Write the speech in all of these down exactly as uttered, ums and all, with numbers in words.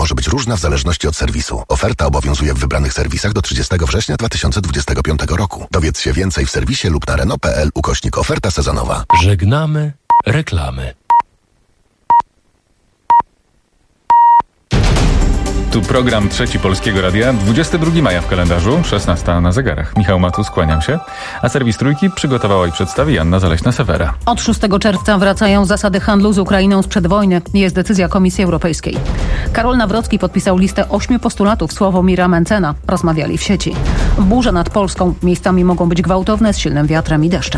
może być różna w zależności od serwisu. Oferta obowiązuje w wybranych serwisach do trzydziestego września dwa tysiące dwudziestego piątego roku. Dowiedz się więcej w serwisie lub na renault kropka p l ukośnik oferta sezonowa. Żegnamy reklamy. Tu program Trzeci Polskiego Radia, dwudziestego drugiego maja w kalendarzu, szesnasta na zegarach. Michał Matus, kłaniam się. A serwis Trójki przygotowała i przedstawi Anna Zaleśna-Sewera. Od szóstego czerwca wracają zasady handlu z Ukrainą sprzed wojny. Jest decyzja Komisji Europejskiej. Karol Nawrocki podpisał listę ośmiu postulatów Sławomira Mentzena. Rozmawiali w sieci. Burze nad Polską. Miejscami mogą być gwałtowne z silnym wiatrem i deszczem.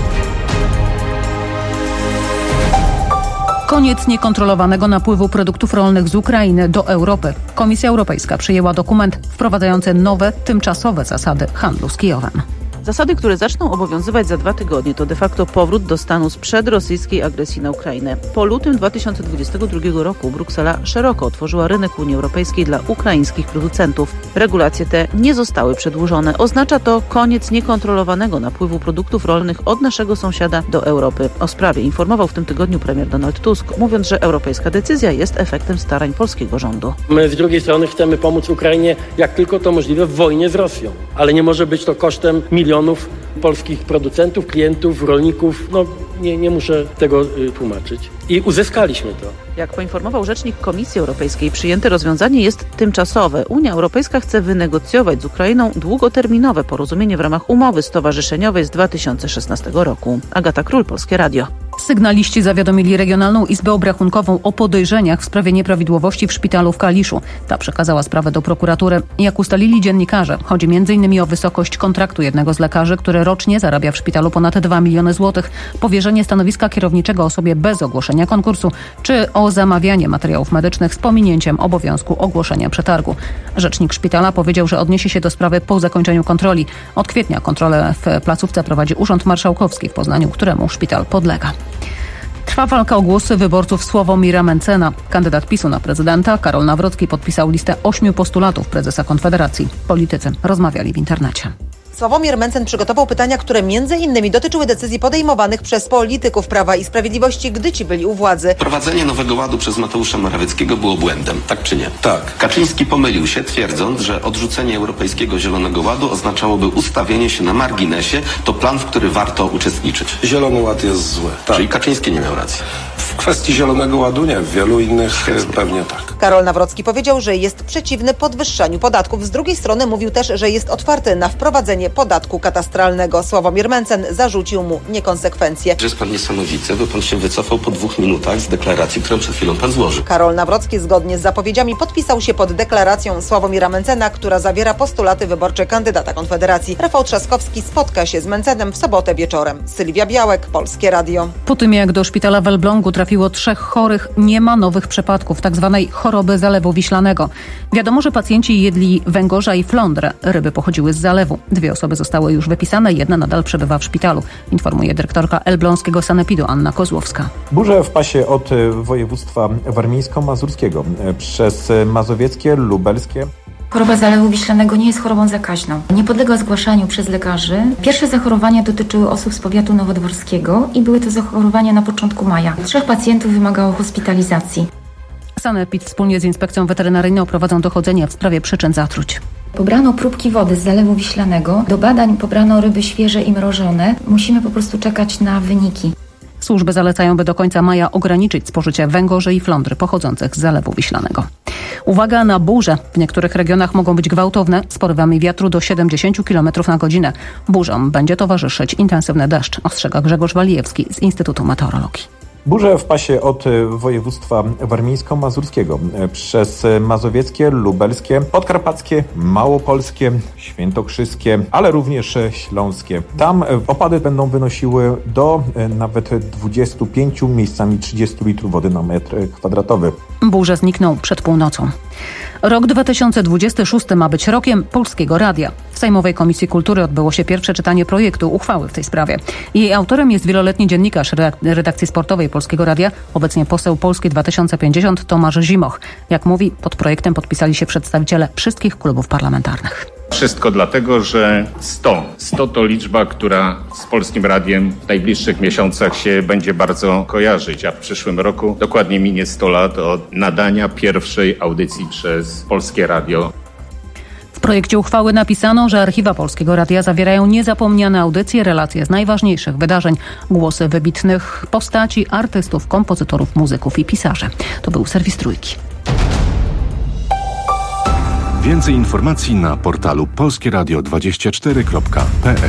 Koniec niekontrolowanego napływu produktów rolnych z Ukrainy do Europy. Komisja Europejska przyjęła dokument wprowadzający nowe, tymczasowe zasady handlu z Kijowem. Zasady, które zaczną obowiązywać za dwa tygodnie, to de facto powrót do stanu sprzed rosyjskiej agresji na Ukrainę. Po lutym dwa tysiące dwudziestego drugiego roku Bruksela szeroko otworzyła rynek Unii Europejskiej dla ukraińskich producentów. Regulacje te nie zostały przedłużone. Oznacza to koniec niekontrolowanego napływu produktów rolnych od naszego sąsiada do Europy. O sprawie informował w tym tygodniu premier Donald Tusk, mówiąc, że europejska decyzja jest efektem starań polskiego rządu. My z drugiej strony chcemy pomóc Ukrainie jak tylko to możliwe w wojnie z Rosją, ale nie może być to kosztem milionów milionów polskich producentów, klientów, rolników. No nie, nie muszę tego y, tłumaczyć. I uzyskaliśmy to. Jak poinformował rzecznik Komisji Europejskiej, przyjęte rozwiązanie jest tymczasowe. Unia Europejska chce wynegocjować z Ukrainą długoterminowe porozumienie w ramach umowy stowarzyszeniowej z dwa tysiące szesnastego roku. Agata Król, Polskie Radio. Sygnaliści zawiadomili Regionalną Izbę Obrachunkową o podejrzeniach w sprawie nieprawidłowości w szpitalu w Kaliszu. Ta przekazała sprawę do prokuratury. Jak ustalili dziennikarze, chodzi między innymi o wysokość kontraktu jednego z lekarzy, który rocznie zarabia w szpitalu ponad dwa miliony złotych, powierzenie stanowiska kierowniczego osobie bez ogłoszenia konkursu, czy o zamawianie materiałów medycznych z pominięciem obowiązku ogłoszenia przetargu. Rzecznik szpitala powiedział, że odniesie się do sprawy po zakończeniu kontroli. Od kwietnia kontrolę w placówce prowadzi Urząd Marszałkowski w Poznaniu, któremu szpital podlega. Trwa walka o głosy wyborców Sławomira Mentzena. Kandydat PiSu na prezydenta Karol Nawrocki podpisał listę ośmiu postulatów prezesa Konfederacji. Politycy rozmawiali w internecie. Sławomir Mentzen przygotował pytania, które między innymi dotyczyły decyzji podejmowanych przez polityków Prawa i Sprawiedliwości, gdy ci byli u władzy. Prowadzenie Nowego Ładu przez Mateusza Morawieckiego było błędem, tak czy nie? Tak. Kaczyński pomylił się, twierdząc, że odrzucenie Europejskiego Zielonego Ładu oznaczałoby ustawienie się na marginesie. To plan, w który warto uczestniczyć. Zielony Ład jest zły. Tak. Czyli Kaczyński nie miał racji. W kwestii Zielonego Ładu nie, w wielu innych Świetnie. Pewnie tak. Karol Nawrocki powiedział, że jest przeciwny podwyższaniu podatków. Z drugiej strony mówił też, że jest otwarty na wprowadzenie podatku katastralnego. Sławomir Mentzen zarzucił mu niekonsekwencje. Jest pan niesamowity, bo pan się wycofał po dwóch minutach z deklaracji, którą przed chwilą pan złożył. Karol Nawrocki zgodnie z zapowiedziami podpisał się pod deklaracją Sławomira Mentzena, która zawiera postulaty wyborcze kandydata Konfederacji. Rafał Trzaskowski spotka się z Mentzenem w sobotę wieczorem. Sylwia Białek, Polskie Radio. Po tym jak do szpitala w Elblągu trafiło trzech chorych, nie ma nowych przypadków tzw. choroby zalewu wiślanego. Wiadomo, że pacjenci jedli węgorza i flądrę. Ryby pochodziły z zalewu. Dwie osoby zostały już wypisane, jedna nadal przebywa w szpitalu, informuje dyrektorka elbląskiego sanepidu Anna Kozłowska. Burze w pasie od województwa warmińsko-mazurskiego przez mazowieckie, lubelskie. Choroba zalewu wiślanego nie jest chorobą zakaźną. Nie podlega zgłaszaniu przez lekarzy. Pierwsze zachorowania dotyczyły osób z powiatu nowodworskiego i były to zachorowania na początku maja. Trzech pacjentów wymagało hospitalizacji. Sanepid wspólnie z Inspekcją Weterynaryjną prowadzą dochodzenia w sprawie przyczyn zatruć. Pobrano próbki wody z zalewu wiślanego. Do badań pobrano ryby świeże i mrożone. Musimy po prostu czekać na wyniki. Służby zalecają, by do końca maja ograniczyć spożycie węgorzy i flądry pochodzących z zalewu wiślanego. Uwaga na burze. W niektórych regionach mogą być gwałtowne, z porywami wiatru do siedemdziesiąt kilometrów na godzinę. Burzom będzie towarzyszyć intensywny deszcz, ostrzega Grzegorz Walijewski z Instytutu Meteorologii. Burze w pasie od województwa warmińsko-mazurskiego przez mazowieckie, lubelskie, podkarpackie, małopolskie, świętokrzyskie, ale również śląskie. Tam opady będą wynosiły do nawet dwudziestu pięciu, miejscami trzydziestu litrów wody na metr kwadratowy. Burze znikną przed północą. Rok dwa tysiące dwudziesty szósty ma być rokiem Polskiego Radia. W Sejmowej Komisji Kultury odbyło się pierwsze czytanie projektu uchwały w tej sprawie. Jej autorem jest wieloletni dziennikarz redakcji sportowej Polskiego Radia, obecnie poseł Polski dwa tysiące pięćdziesiąt Tomasz Zimoch. Jak mówi, pod projektem podpisali się przedstawiciele wszystkich klubów parlamentarnych. Wszystko dlatego, że sto. sto to liczba, która z Polskim Radiem w najbliższych miesiącach się będzie bardzo kojarzyć, a w przyszłym roku dokładnie minie sto lat od nadania pierwszej audycji przez Polskie Radio. W projekcie uchwały napisano, że archiwa Polskiego Radia zawierają niezapomniane audycje, relacje z najważniejszych wydarzeń, głosy wybitnych postaci, artystów, kompozytorów, muzyków i pisarzy. To był serwis Trójki. Więcej informacji na portalu polskie radio dwadzieścia cztery kropka p l.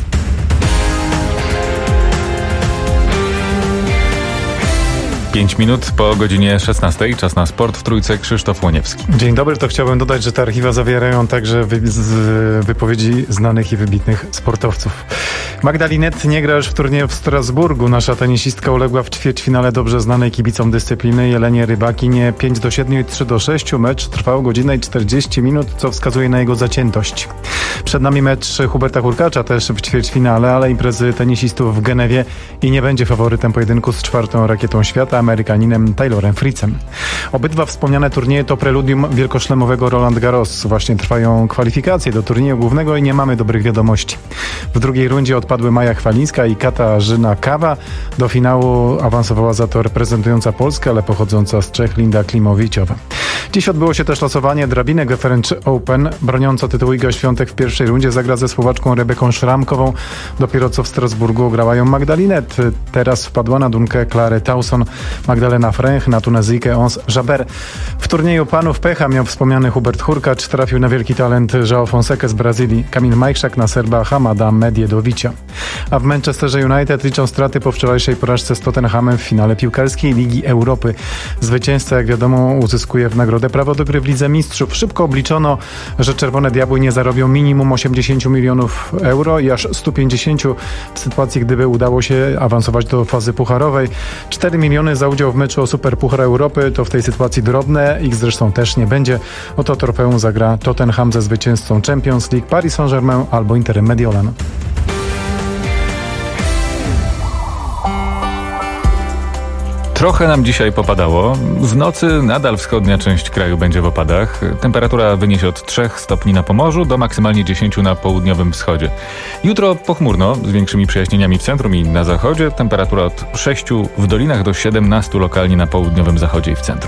Pięć minut po godzinie szesnastej. Czas na sport w Trójce. Krzysztof Łoniewski. Dzień dobry, to chciałbym dodać, że te archiwa zawierają także wy- z wypowiedzi znanych i wybitnych sportowców. Magdalinet nie gra już w turnieju w Strasburgu. Nasza tenisistka uległa w ćwierćfinale dobrze znanej kibicom dyscypliny Jelenie Rybakinie pięć do siedmiu i trzy do sześciu. Mecz trwał godzinę i czterdzieści minut, co wskazuje na jego zaciętość. Przed nami mecz Huberta Hurkacza też w ćwierćfinale, ale imprezy tenisistów w Genewie i nie będzie faworytem pojedynku z czwartą rakietą świata, Amerykaninem Taylorem Fritzem. Obydwa wspomniane turnieje to preludium wielkoszlemowego Roland Garros. Właśnie trwają kwalifikacje do turnieju głównego i nie mamy dobrych wiadomości. W drugiej rundzie odpadły Maja Chwalińska i Katarzyna Kawa. Do finału awansowała za to reprezentująca Polskę, ale pochodząca z Czech Linda Klimowiciowa. Dziś odbyło się też losowanie drabiny French Open. Broniąca tytułu Iga Świątek w pierwszej rundzie zagra ze Słowaczką Rebeką Szramkową. Dopiero co w Strasburgu grała ją Magdalinet. Teraz wpadła na dunkę Klary Tauson. Magdalena Fręch na Tunezyjkę Ons Jabeur. W turnieju panów pecha miał wspomniany Hubert Hurkacz, trafił na wielki talent João Fonseca z Brazylii, Kamil Majchrzak na Serba Hamada Medjedovicia. A w Manchesterze United liczą straty po wczorajszej porażce z Tottenhamem w finale piłkarskiej Ligi Europy. Zwycięzca, jak wiadomo, uzyskuje w nagrodę prawo do gry w Lidze Mistrzów. Szybko obliczono, że Czerwone Diabły nie zarobią minimum osiemdziesiąt milionów euro i aż sto pięćdziesiąt w sytuacji, gdyby udało się awansować do fazy pucharowej. cztery miliony za udział w meczu o Superpuchar Europy to w tej sytuacji drobne, ich zresztą też nie będzie. Oto trofeum zagra Tottenham ze zwycięzcą Champions League, Paris Saint-Germain albo Interem Mediolan. Trochę nam dzisiaj popadało. W nocy nadal wschodnia część kraju będzie w opadach. Temperatura wyniesie od trzech stopni na Pomorzu do maksymalnie dziesięciu na południowym wschodzie. Jutro pochmurno, z większymi przejaśnieniami w centrum i na zachodzie. Temperatura od sześciu w dolinach do siedemnastu lokalnie na południowym zachodzie i w centrum.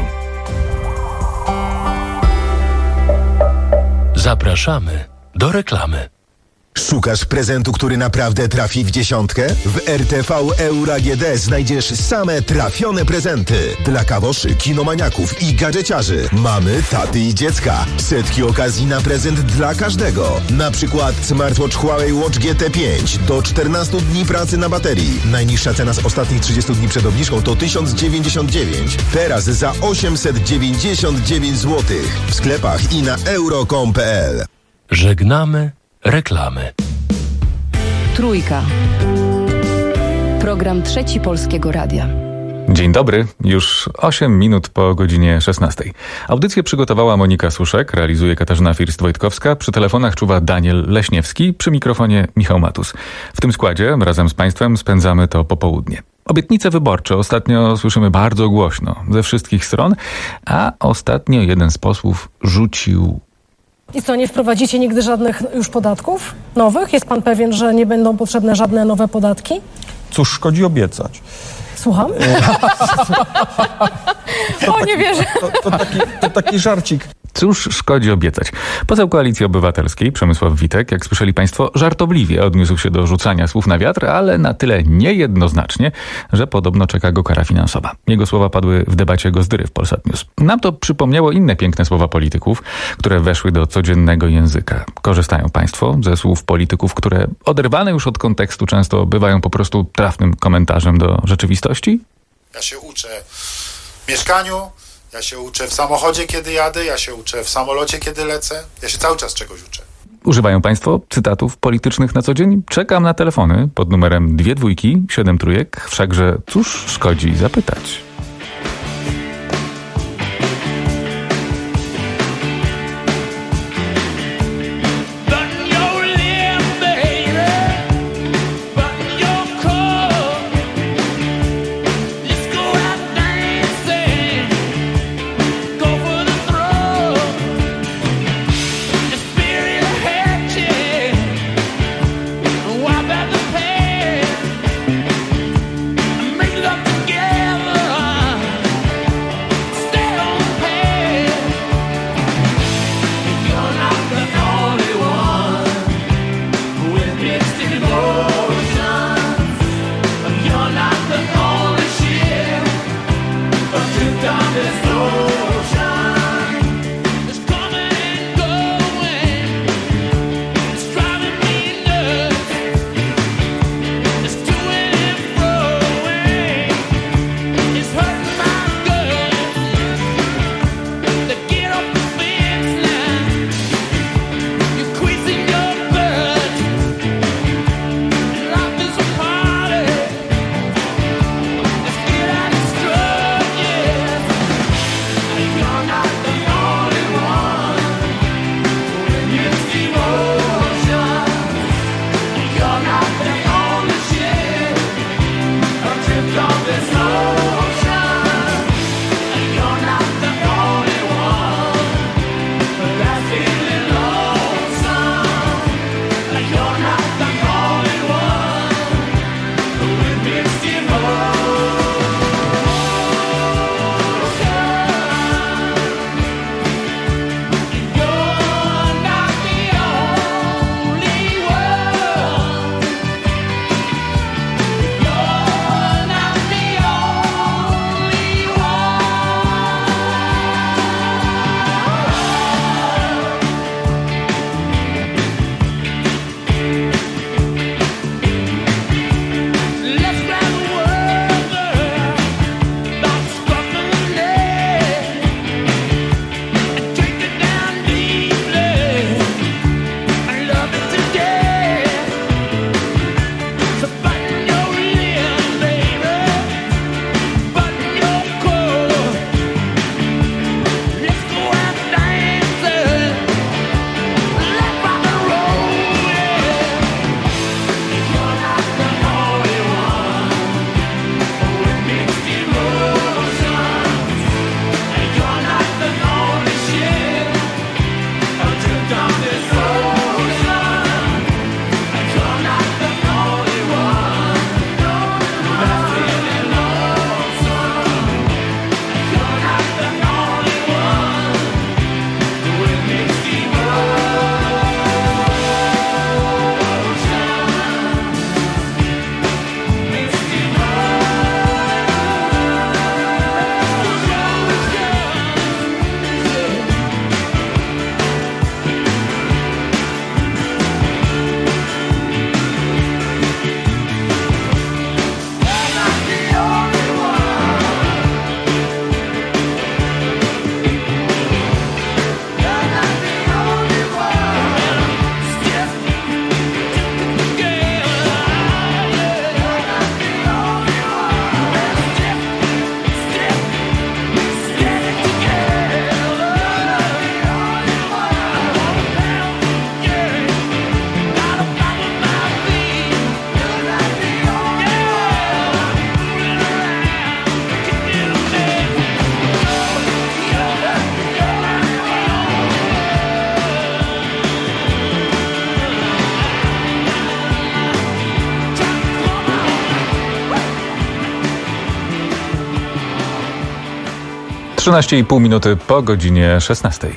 Zapraszamy do reklamy. Szukasz prezentu, który naprawdę trafi w dziesiątkę? W R T V Euro A G D znajdziesz same trafione prezenty. Dla kawoszy, kinomaniaków i gadżeciarzy. Mamy, taty i dziecka. Setki okazji na prezent dla każdego. Na przykład smartwatch Huawei Watch G T pięć do czternastu dni pracy na baterii. Najniższa cena z ostatnich trzydziestu dni przed obniżką to tysiąc dziewięćdziesiąt dziewięć. Teraz za osiemset dziewięćdziesiąt dziewięć złotych. W sklepach i na euro kropka com kropka p l. Żegnamy reklamy. Trójka. Program Trzeci Polskiego Radia. Dzień dobry, już osiem minut po godzinie szesnastej. Audycję przygotowała Monika Suszek, realizuje Katarzyna First-Wojtkowska, przy telefonach czuwa Daniel Leśniewski, przy mikrofonie Michał Matus. W tym składzie razem z Państwem spędzamy to popołudnie. Obietnice wyborcze ostatnio słyszymy bardzo głośno, ze wszystkich stron, a ostatnio jeden z posłów rzucił... I co, nie wprowadzicie nigdy żadnych już podatków nowych? Jest pan pewien, że nie będą potrzebne żadne nowe podatki? Cóż szkodzi obiecać? Słucham? To o, nie wierzę. To, to, taki, to taki żarcik. Cóż szkodzi obiecać? Poseł Koalicji Obywatelskiej, Przemysław Witek, jak słyszeli Państwo, żartobliwie odniósł się do rzucania słów na wiatr, ale na tyle niejednoznacznie, że podobno czeka go kara finansowa. Jego słowa padły w debacie Gozdyry w Polsat News. Nam to przypomniało inne piękne słowa polityków, które weszły do codziennego języka. Korzystają Państwo ze słów polityków, które oderwane już od kontekstu często bywają po prostu trafnym komentarzem do rzeczywistości? Ja się uczę w mieszkaniu, ja się uczę w samochodzie, kiedy jadę, ja się uczę w samolocie, kiedy lecę. Ja się cały czas czegoś uczę. Używają Państwo cytatów politycznych na co dzień? Czekam na telefony pod numerem dwie dwójki, siedem trójek. Wszakże cóż szkodzi zapytać? Hey! trzynaście i pół minuty po godzinie szesnastej.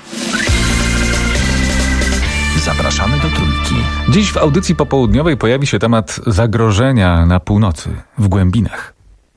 Zapraszamy do Trójki. Dziś w audycji popołudniowej pojawi się temat zagrożenia na północy, w głębinach.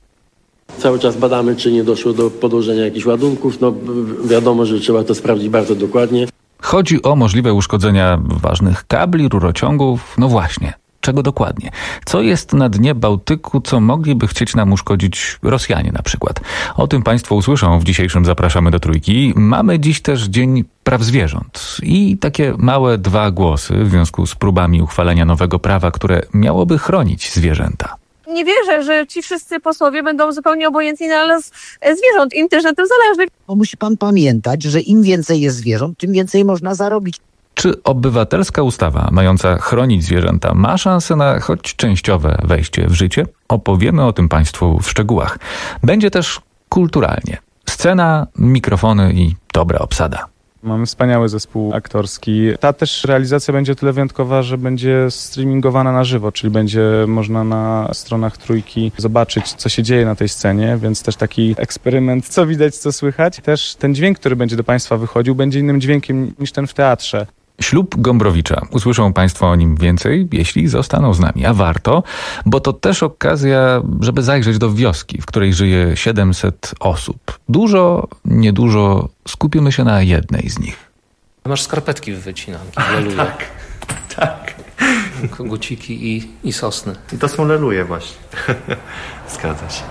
Cały czas badamy, czy nie doszło do podłożenia jakichś ładunków. No wiadomo, że trzeba to sprawdzić bardzo dokładnie. Chodzi o możliwe uszkodzenia ważnych kabli, rurociągów. No właśnie, czego dokładnie? Co jest na dnie Bałtyku, co mogliby chcieć nam uszkodzić Rosjanie na przykład? O tym Państwo usłyszą w dzisiejszym Zapraszamy do Trójki. Mamy dziś też Dzień Praw Zwierząt i takie małe dwa głosy w związku z próbami uchwalenia nowego prawa, które miałoby chronić zwierzęta. Nie wierzę, że ci wszyscy posłowie będą zupełnie obojętni na los zwierząt. Im też na tym zależy. Bo musi pan pamiętać, że im więcej jest zwierząt, tym więcej można zarobić. Czy obywatelska ustawa mająca chronić zwierzęta ma szansę na choć częściowe wejście w życie? Opowiemy o tym Państwu w szczegółach. Będzie też kulturalnie. Scena, mikrofony i dobra obsada. Mamy wspaniały zespół aktorski. Ta też realizacja będzie tyle wyjątkowa, że będzie streamingowana na żywo, czyli będzie można na stronach Trójki zobaczyć, co się dzieje na tej scenie, więc też taki eksperyment, co widać, co słychać. Też ten dźwięk, który będzie do Państwa wychodził, będzie innym dźwiękiem niż ten w teatrze. Ślub Gombrowicza. Usłyszą Państwo o nim więcej, jeśli zostaną z nami. A warto, bo to też okazja, żeby zajrzeć do wioski, w której żyje siedemset osób. Dużo, niedużo, skupimy się na jednej z nich. Masz skarpetki wycinanki, leluje. Tak, tak. Koguciki i, i sosny. I to są leluje właśnie. Zgadza się.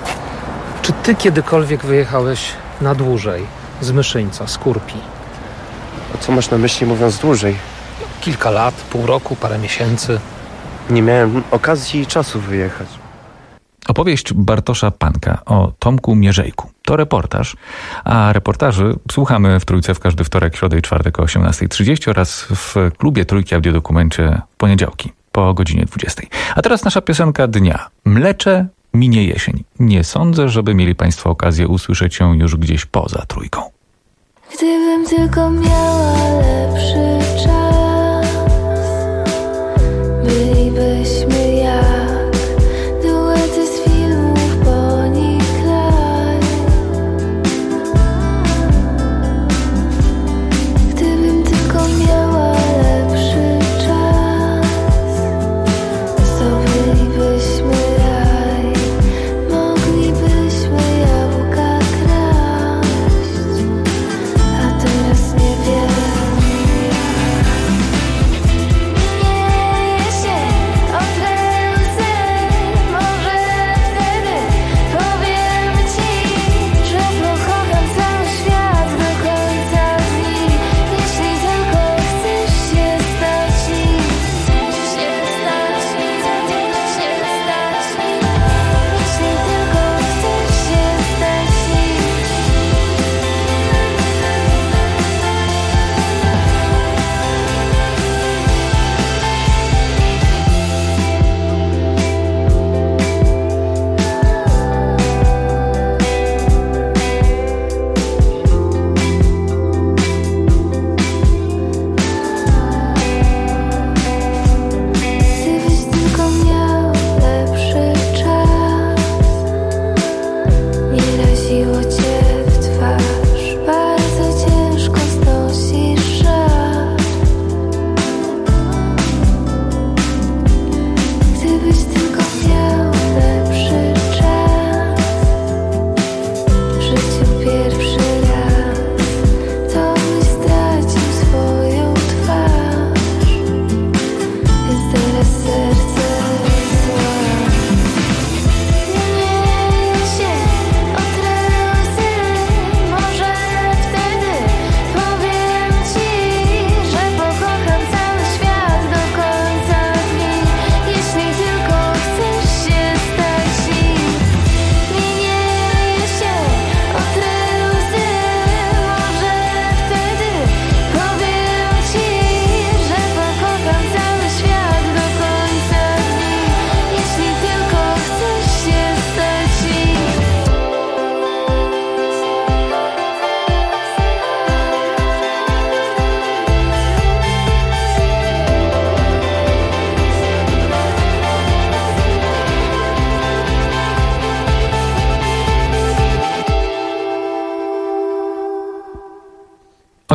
Czy ty kiedykolwiek wyjechałeś na dłużej z Myszyńca, z Kurpi? A co masz na myśli, mówiąc dłużej? Kilka lat, pół roku, parę miesięcy. Nie miałem okazji i czasu wyjechać. Opowieść Bartosza Panka o Tomku Mierzejku. To reportaż, a reportaży słuchamy w Trójce w każdy wtorek, środę i czwartek o osiemnastej trzydzieści oraz w klubie Trójki Audiodokumencie w poniedziałki po godzinie dwudziestej. A teraz nasza piosenka dnia. Mlecze minie jesień. Nie sądzę, żeby mieli Państwo okazję usłyszeć ją już gdzieś poza Trójką. Gdybym tylko miała lepszy czas, bylibyśmy jak duety z filmów Bonnie i Clyde. Gdybym tylko miała lepszy czas, zdobylibyśmy raj, moglibyśmy jabłka kraść. A teraz niewiele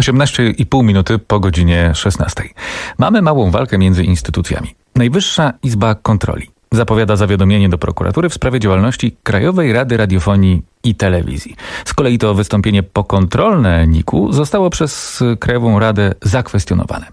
osiemnaście i pół minuty po godzinie szesnastej. Mamy małą walkę między instytucjami. Najwyższa Izba Kontroli zapowiada zawiadomienie do prokuratury w sprawie działalności Krajowej Rady Radiofonii i Telewizji. Z kolei to wystąpienie pokontrolne N I K-u zostało przez Krajową Radę zakwestionowane.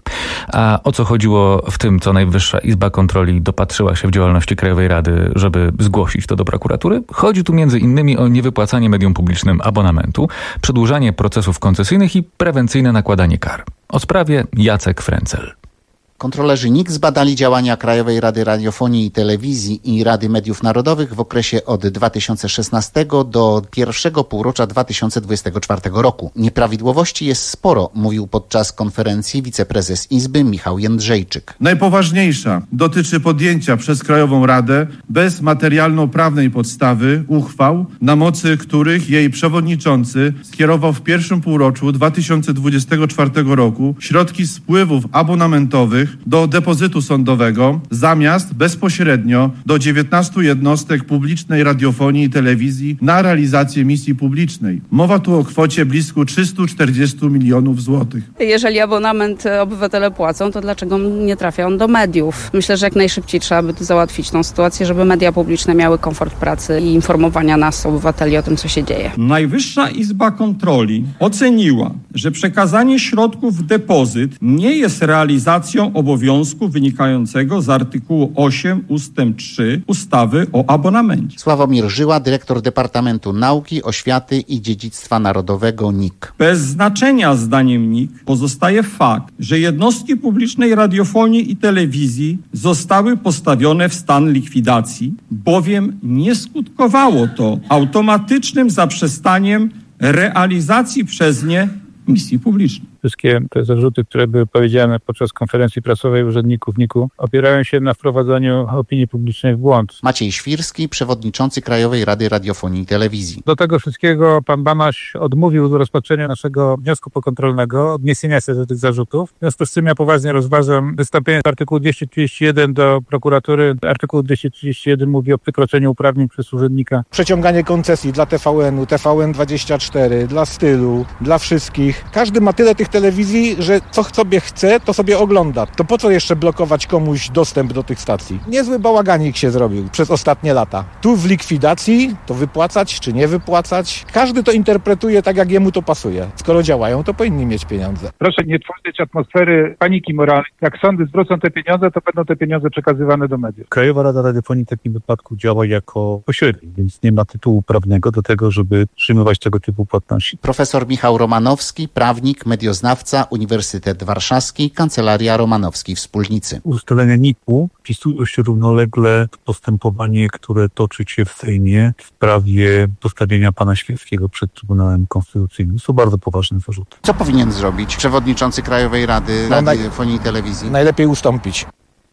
A o co chodziło w tym, co Najwyższa Izba Kontroli dopatrzyła się w działalności Krajowej Rady, żeby zgłosić to do prokuratury? Chodzi tu między innymi o niewypłacanie mediom publicznym abonamentu, przedłużanie procesów koncesyjnych i prewencyjne nakładanie kar. O sprawie Jacek Frencel. Kontrolerzy N I K zbadali działania Krajowej Rady Radiofonii i Telewizji i Rady Mediów Narodowych w okresie od dwa tysiące szesnastego do pierwszego półrocza dwa tysiące dwudziestego czwartego roku. Nieprawidłowości jest sporo, mówił podczas konferencji wiceprezes Izby Michał Jędrzejczyk. Najpoważniejsza dotyczy podjęcia przez Krajową Radę bez materialno-prawnej podstawy uchwał, na mocy których jej przewodniczący skierował w pierwszym półroczu dwa tysiące dwudziestego czwartego roku środki z wpływów abonamentowych do depozytu sądowego zamiast bezpośrednio do dziewiętnastu jednostek publicznej radiofonii i telewizji na realizację misji publicznej. Mowa tu o kwocie blisko trzystu czterdziestu milionów złotych. Jeżeli abonament obywatele płacą, to dlaczego nie trafia on do mediów? Myślę, że jak najszybciej trzeba by tu załatwić tą sytuację, żeby media publiczne miały komfort pracy i informowania nas, obywateli, o tym, co się dzieje. Najwyższa Izba Kontroli oceniła, że przekazanie środków w depozyt nie jest realizacją obowiązku wynikającego z artykułu osiem ustęp trzy ustawy o abonamencie. Sławomir Żyła, dyrektor Departamentu Nauki, Oświaty i Dziedzictwa Narodowego N I K. Bez znaczenia, zdaniem N I K, pozostaje fakt, że jednostki publicznej radiofonii i telewizji zostały postawione w stan likwidacji, bowiem nie skutkowało to automatycznym zaprzestaniem realizacji przez nie misji publicznej. Wszystkie te zarzuty, które były powiedziane podczas konferencji prasowej urzędników N I K-u, opierają się na wprowadzaniu opinii publicznej w błąd. Maciej Świrski, przewodniczący Krajowej Rady Radiofonii i Telewizji. Do tego wszystkiego pan Banaś odmówił rozpatrzenia naszego wniosku pokontrolnego, odniesienia się do tych zarzutów. W związku z czym ja poważnie rozważam wystąpienie z artykułu dwieście trzydzieści jeden do prokuratury. Artykuł dwieście trzydzieści jeden mówi o przekroczeniu uprawnień przez urzędnika. Przeciąganie koncesji dla T V N-u, T V N dwadzieścia cztery, dla Stylu, dla wszystkich. Każdy ma tyle tych telewizji, że co sobie chce, to sobie ogląda. To po co jeszcze blokować komuś dostęp do tych stacji? Niezły bałaganik się zrobił przez ostatnie lata. Tu w likwidacji, to wypłacać czy nie wypłacać. Każdy to interpretuje tak, jak jemu to pasuje. Skoro działają, to powinni mieć pieniądze. Proszę nie tworzyć atmosfery paniki moralnej. Jak sądy zwrócą te pieniądze, to będą te pieniądze przekazywane do mediów. Krajowa Rada Radiofonii w takim wypadku działa jako pośrednik, więc nie ma tytułu prawnego do tego, żeby przyjmować tego typu płatności. Profesor Michał Romanowski, prawnik, medioznawca, Uniwersytet Warszawski, Kancelaria Romanowskiej Wspólnicy. Ustalenia N I K-u wpisują się równolegle w postępowanie, które toczy się w Sejmie w sprawie postawienia pana Świerskiego przed Trybunałem Konstytucyjnym. Są bardzo poważne zarzuty. Co powinien zrobić przewodniczący Krajowej Rady no, Radiofonii i Telewizji? Najlepiej ustąpić.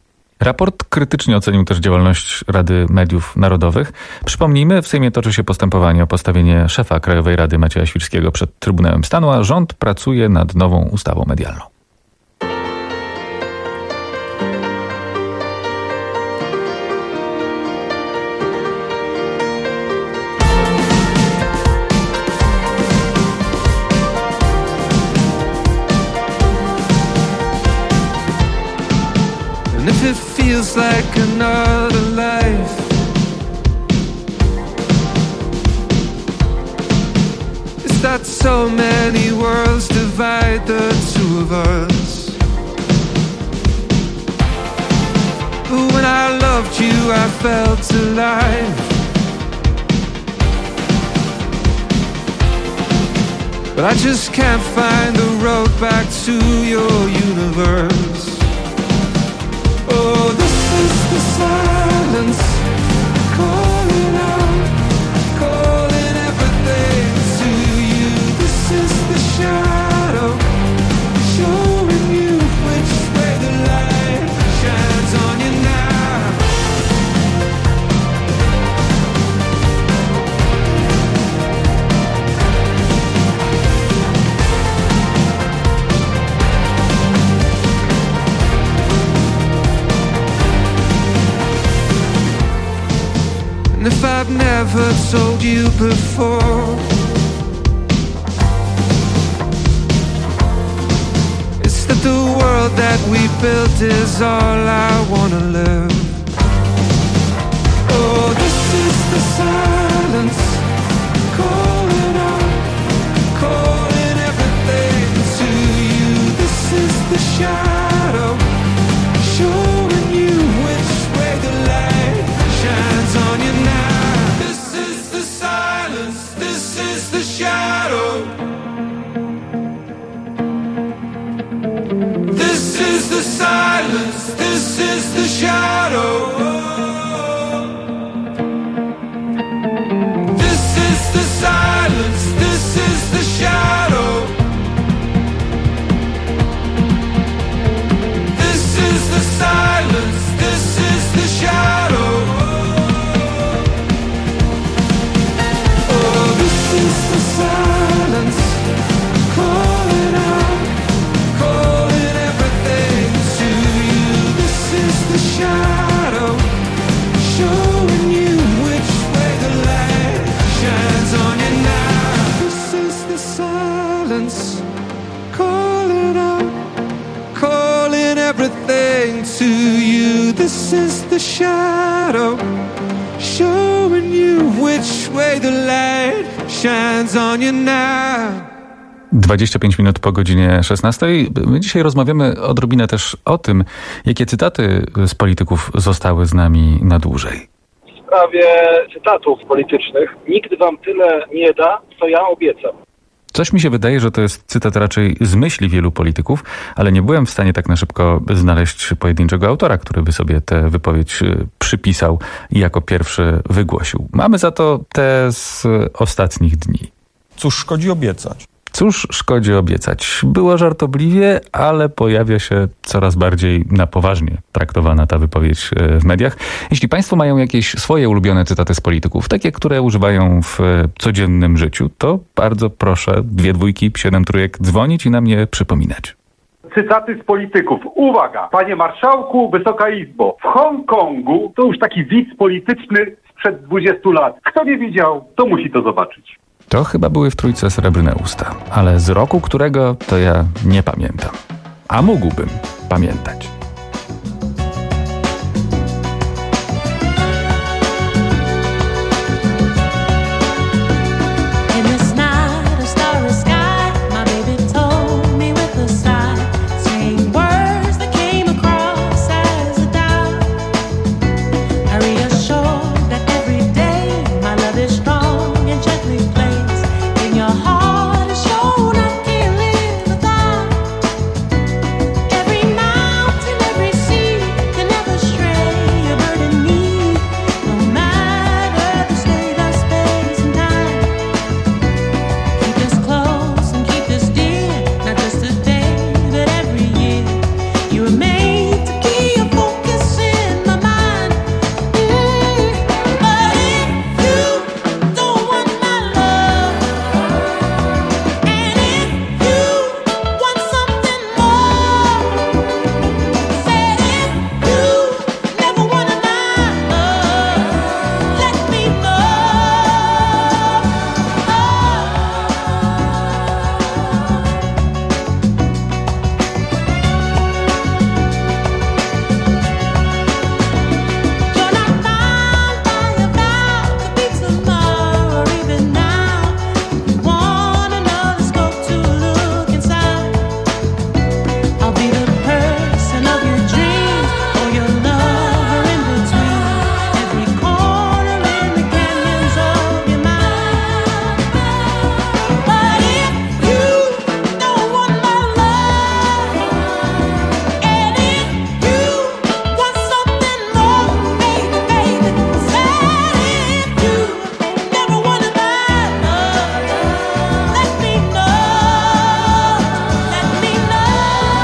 Raport krytycznie ocenił też działalność Rady Mediów Narodowych. Przypomnijmy, w Sejmie toczy się postępowanie o postawienie szefa Krajowej Rady Macieja Świrskiego przed Trybunałem Stanu, a rząd pracuje nad nową ustawą medialną. If it feels like another life, it's that so many worlds divide the two of us. But when I loved you, I felt alive. But I just can't find the road back to your universe. Oh, this is the silence, calling out, calling everything to you. This is the shadow, showing you which way the light shines on you now. And if I've never told you before, But the world that we built is all I wanna live. Oh, this is the silence, calling out, calling everything to you. This is the shadow, showing you which way the light shines on you now. This is the silence, this is the shadow. This is the silence, this is the shadow. This is the silence, this is the shadow. This is the silence, this is the shadow. Oh, this is the silence, calling out, calling everything to you. This is the shadow, showing you which way the light shines on you now. This is the silence, calling out, calling everything to you. This is the shadow, showing you which way the light shines on you now. dwadzieścia pięć minut po godzinie szesnastej. My dzisiaj rozmawiamy odrobinę też o tym, jakie cytaty z polityków zostały z nami na dłużej. W sprawie cytatów politycznych nikt wam tyle nie da, co ja obiecam. Coś mi się wydaje, że to jest cytat raczej z myśli wielu polityków, ale nie byłem w stanie tak na szybko znaleźć pojedynczego autora, który by sobie tę wypowiedź przypisał i jako pierwszy wygłosił. Mamy za to te z ostatnich dni. Cóż szkodzi obiecać? Cóż szkodzi obiecać? Było żartobliwie, ale pojawia się coraz bardziej na poważnie traktowana ta wypowiedź w mediach. Jeśli państwo mają jakieś swoje ulubione cytaty z polityków, takie, które używają w codziennym życiu, to bardzo proszę, dwie dwójki, siedem trójek, dzwonić i nam je przypominać. Cytaty z polityków. Uwaga, panie marszałku, Wysoka Izbo. W Hongkongu to już taki widz polityczny sprzed dwudziestu lat. Kto nie widział, to musi to zobaczyć. To chyba były w Trójce Srebrne Usta, ale z roku którego to ja nie pamiętam. A mógłbym pamiętać.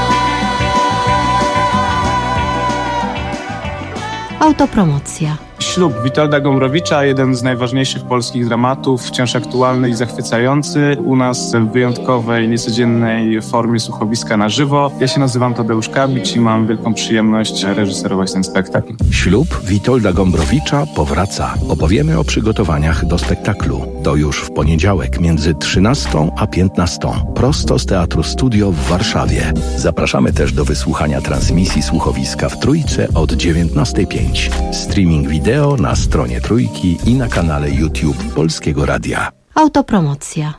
Autopromocja. Ślub Witolda Gombrowicza, jeden z najważniejszych polskich dramatów, wciąż aktualny i zachwycający. U nas w wyjątkowej, niecodziennej formie słuchowiska na żywo. Ja się nazywam Tadeusz Kabicz i mam wielką przyjemność reżyserować ten spektakl. Ślub Witolda Gombrowicza powraca. Opowiemy o przygotowaniach do spektaklu. To już w poniedziałek między trzynastą a piętnastą. Prosto z Teatru Studio w Warszawie. Zapraszamy też do wysłuchania transmisji słuchowiska w Trójce od dziewiętnastej pięć. Streaming wideo na stronie Trójki i na kanale YouTube Polskiego Radia. Autopromocja.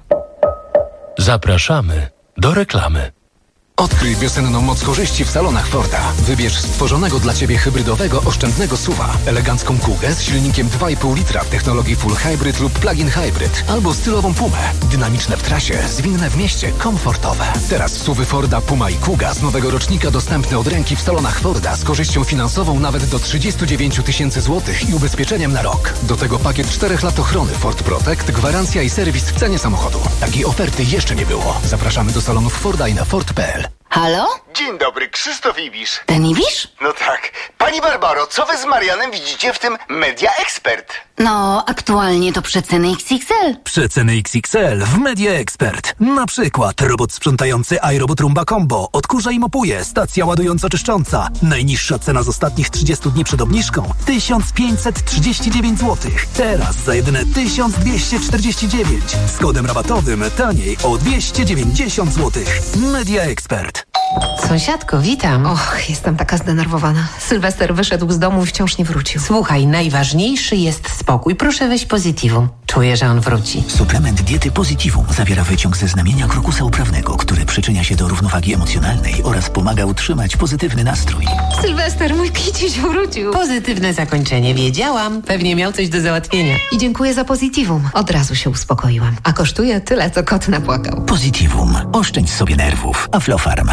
Zapraszamy do reklamy. Odkryj wiosenną moc korzyści w salonach Forda. Wybierz stworzonego dla Ciebie hybrydowego, oszczędnego suwa, elegancką Kugę z silnikiem dwa i pół litra w technologii Full Hybrid lub Plug-in Hybrid, albo stylową Pumę. Dynamiczne w trasie, zwinne w mieście, komfortowe. Teraz suwy Forda Puma i Kuga z nowego rocznika dostępne od ręki w salonach Forda z korzyścią finansową nawet do trzydzieści dziewięć tysięcy złotych i ubezpieczeniem na rok. Do tego pakiet czterech lat ochrony Ford Protect, gwarancja i serwis w cenie samochodu. Takiej oferty jeszcze nie było. Zapraszamy do salonów Forda i na Ford kropka p l. Halo? Dzień dobry, Krzysztof Ibisz. Ten Ibisz? No tak. Pani Barbaro, co wy z Marianem widzicie w tym Media Expert? No, aktualnie to przeceny X X L. Przeceny X X L w Media Expert. Na przykład robot sprzątający iRobot Roomba Combo, odkurza i mopuje, stacja ładująco-czyszcząca. Najniższa cena z ostatnich trzydziestu dni przed obniżką tysiąc pięćset trzydzieści dziewięć złotych. Teraz za jedyne tysiąc dwieście czterdzieści dziewięć. Z kodem rabatowym taniej o dwieście dziewięćdziesiąt złotych. Media Expert. Sąsiadko, witam. Och, jestem taka zdenerwowana. Sylwester wyszedł z domu i wciąż nie wrócił. Słuchaj, najważniejszy jest spokój. Proszę weź Positivum. Czuję, że on wróci. Suplement diety Positivum zawiera wyciąg ze znamienia krokusa uprawnego, który przyczynia się do równowagi emocjonalnej oraz pomaga utrzymać pozytywny nastrój. Sylwester, mój kiciuś wrócił. Pozytywne zakończenie, wiedziałam. Pewnie miał coś do załatwienia. I dziękuję za Positivum. Od razu się uspokoiłam. A kosztuje tyle, co kot napłakał. Positivum. Oszczędź sobie nerwów. Aflofarm.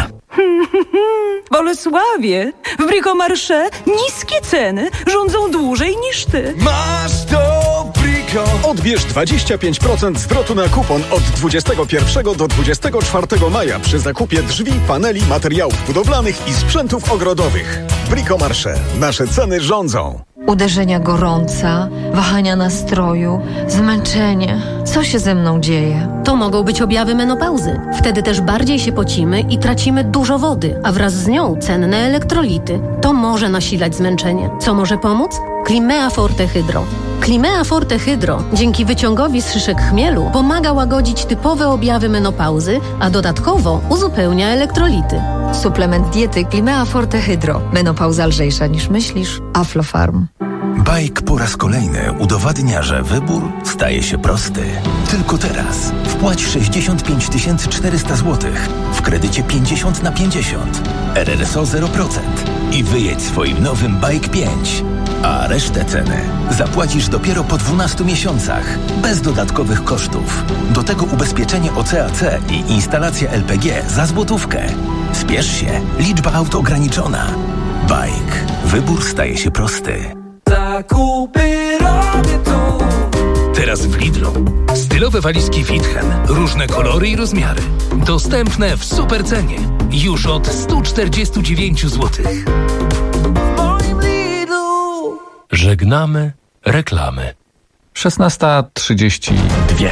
W Bolesławie, w Bricomarché niskie ceny rządzą dłużej niż ty. Masz to Brico! Odbierz dwadzieścia pięć procent zwrotu na kupon od dwudziestego pierwszego do dwudziestego czwartego maja przy zakupie drzwi, paneli, materiałów budowlanych i sprzętów ogrodowych. Bricomarché. Nasze ceny rządzą. Uderzenia gorąca, wahania nastroju, zmęczenie. Co się ze mną dzieje? To mogą być objawy menopauzy. Wtedy też bardziej się pocimy i tracimy dużo wody, a wraz z nią cenne elektrolity. To może nasilać zmęczenie. Co może pomóc? Climea Forte Hydro. Climea Forte Hydro dzięki wyciągowi z szyszek chmielu pomaga łagodzić typowe objawy menopauzy, a dodatkowo uzupełnia elektrolity. Suplement diety Climea Forte Hydro. Menopauza lżejsza niż myślisz. Aflofarm. Bajk po raz kolejny udowadnia, że wybór staje się prosty. Tylko teraz wpłać sześćdziesiąt pięć tysięcy czterysta złotych w kredycie pięćdziesiąt na pięćdziesiąt, R R S O zero procent i wyjedź swoim nowym Bike pięć. A resztę ceny zapłacisz dopiero po dwunastu miesiącach, bez dodatkowych kosztów. Do tego ubezpieczenie O C A C i instalacja L P G za złotówkę. Spiesz się, liczba aut ograniczona. Bike. Wybór staje się prosty. Zakupy robię tu. Teraz w Lidlu. Stylowe walizki Fitchen. Różne kolory i rozmiary. Dostępne w super cenie. Już od stu czterdziestu dziewięciu złotych. W moim Lidlu. Żegnamy reklamy. szesnasta trzydzieści dwa.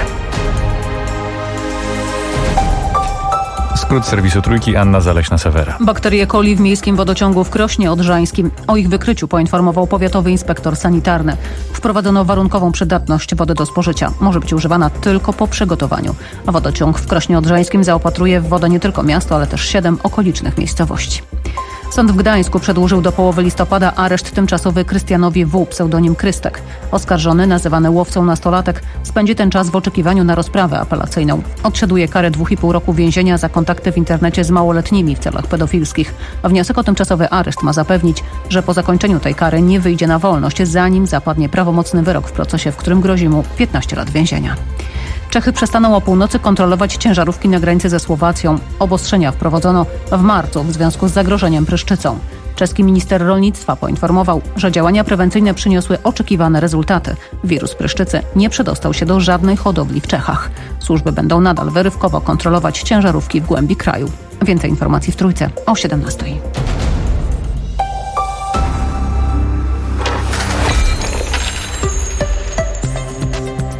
Skrót serwisu Trójki, Anna Zaleśna-Sewera. Bakterie coli w miejskim wodociągu w Krośnie Odrzańskim. O ich wykryciu poinformował powiatowy inspektor sanitarny. Wprowadzono warunkową przydatność wody do spożycia. Może być używana tylko po przygotowaniu. A wodociąg w Krośnie Odrzańskim zaopatruje w wodę nie tylko miasto, ale też siedem okolicznych miejscowości. Sąd w Gdańsku przedłużył do połowy listopada areszt tymczasowy Krystianowi W., pseudonim Krystek. Oskarżony, nazywany łowcą nastolatek, spędzi ten czas w oczekiwaniu na rozprawę apelacyjną. Odsiaduje karę dwóch i pół roku więzienia za kontakty w internecie z małoletnimi w celach pedofilskich. A wniosek o tymczasowy areszt ma zapewnić, że po zakończeniu tej kary nie wyjdzie na wolność, zanim zapadnie prawomocny wyrok w procesie, w którym grozi mu piętnaście lat więzienia. Czechy przestaną o północy kontrolować ciężarówki na granicy ze Słowacją. Obostrzenia wprowadzono w marcu w związku z zagrożeniem pryszczycą. Czeski minister rolnictwa poinformował, że działania prewencyjne przyniosły oczekiwane rezultaty. Wirus pryszczycy nie przedostał się do żadnej hodowli w Czechach. Służby będą nadal wyrywkowo kontrolować ciężarówki w głębi kraju. Więcej informacji w Trójce o siedemnastej.